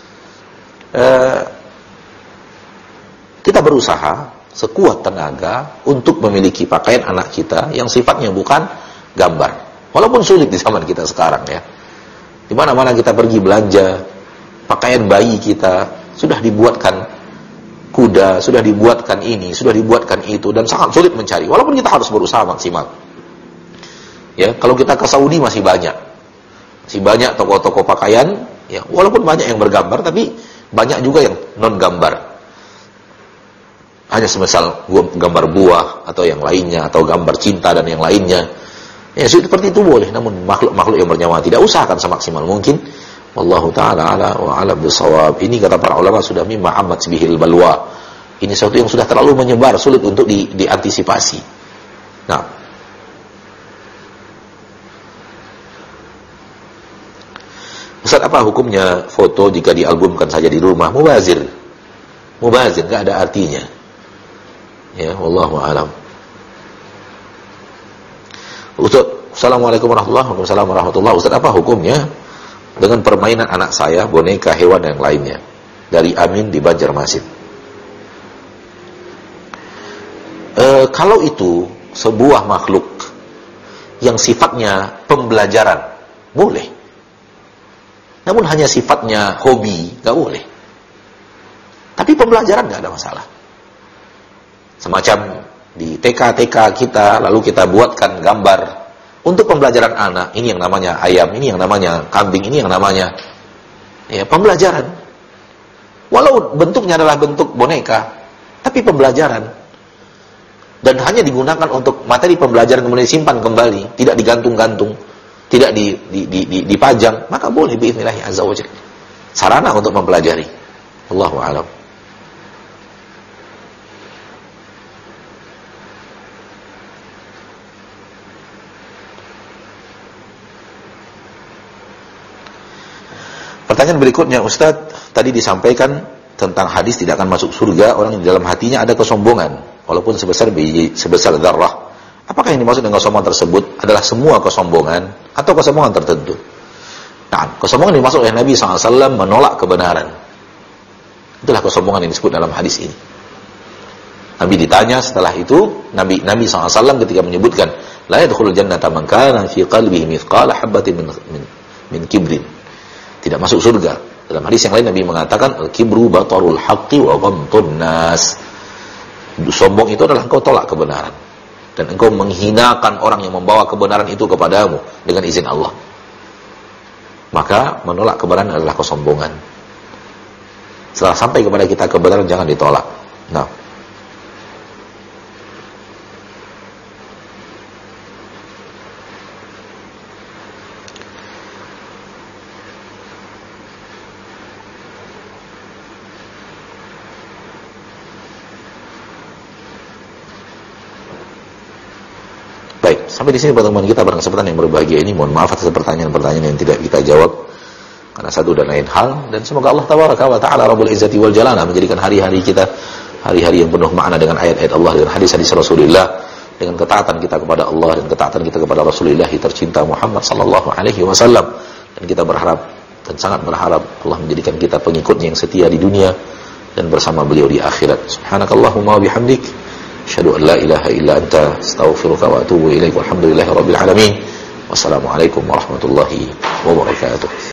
Speaker 1: Kita berusaha sekuat tenaga untuk memiliki pakaian anak kita yang sifatnya bukan gambar. Walaupun sulit di zaman kita sekarang ya. Di mana-mana kita pergi belanja, pakaian bayi kita sudah dibuatkan kuda, sudah dibuatkan ini, sudah dibuatkan itu, dan sangat sulit mencari. Walaupun kita harus berusaha maksimal. Ya, kalau kita ke Saudi masih banyak toko-toko pakaian, ya, walaupun banyak yang bergambar, tapi banyak juga yang non gambar. Hanya semisal gambar buah atau yang lainnya, atau gambar cinta dan yang lainnya. Ya, seperti itu boleh, namun makhluk-makhluk yang bernyawa tidak, usahakan semaksimal mungkin. Wallahu ta'ala ala wa a'lam bishawab. Ini kata para ulama sudah mimma amat bihil balwa. Ini sesuatu yang sudah terlalu menyebar, sulit untuk diantisipasi. Nah, Ustaz, apa hukumnya foto jika dialbumkan saja di rumah? Mubazir, enggak ada artinya. Ya, wallahu a'lam. Ustaz, Assalamualaikum warahmatullahi wabarakatuh. Ustaz, apa hukumnya dengan permainan anak saya, boneka, hewan dan yang lainnya? Dari Amin di Banjarmasin. Kalau itu sebuah makhluk yang sifatnya pembelajaran, boleh. Namun hanya sifatnya hobi, nggak boleh. Tapi pembelajaran nggak ada masalah. Semacam di TK kita, lalu kita buatkan gambar untuk pembelajaran anak. Ini yang namanya ayam, ini yang namanya kambing, ini yang namanya ya, pembelajaran. Walau bentuknya adalah bentuk boneka, tapi pembelajaran. Dan hanya digunakan untuk materi pembelajaran, kemudian disimpan kembali, tidak digantung-gantung, tidak dipajang, maka boleh bi'idznillah azza wa jalla. Sarana untuk mempelajari. Wallahu a'lam. Pertanyaan berikutnya, Ustadz, tadi disampaikan tentang hadis tidak akan masuk surga orang yang di dalam hatinya ada kesombongan, walaupun sebesar biji, sebesar dzarrah. Apakah yang dimaksud dengan kesombongan tersebut adalah semua kesombongan atau kesombongan tertentu? Nah, kesombongan yang dimaksud oleh Nabi SAW menolak kebenaran. Itulah kesombongan yang disebut dalam hadis ini. Nabi ditanya setelah itu, Nabi SAW ketika menyebutkan la yadkhulul jannata man kana fi qalbihi mithqala habatin min kibrin. Tidak masuk surga. Dalam hadis yang lain Nabi mengatakan al-kibru batarul haqqi wa ghamtun nas. Sombong itu adalah engkau tolak kebenaran dan engkau menghinakan orang yang membawa kebenaran itu kepadamu dengan izin Allah. Maka menolak kebenaran adalah kesombongan. Setelah sampai kepada kita kebenaran, jangan ditolak. Nah, baik, sampai di sini pertemuan kita pada kesempatan yang berbahagia ini. Mohon maaf atas pertanyaan-pertanyaan yang tidak kita jawab karena satu dan lain hal, dan semoga Allah tabaraka wa taala rabbul izzati wal jalala menjadikan hari-hari kita hari-hari yang penuh makna dengan ayat-ayat Allah dan hadis-hadis Rasulullah, dengan ketaatan kita kepada Allah dan ketaatan kita kepada Rasulullah tercinta Muhammad sallallahu alaihi wasallam. Dan kita berharap dan sangat berharap Allah menjadikan kita pengikutnya yang setia di dunia dan bersama beliau di akhirat. Subhanakallahumma wa bihamdik, asyhadu an la ilaha illa anta, astaghfiruka wa atubu ilaik. Walhamdulillahirabbil alamin. Wassalamualaikum warahmatullahi wabarakatuh.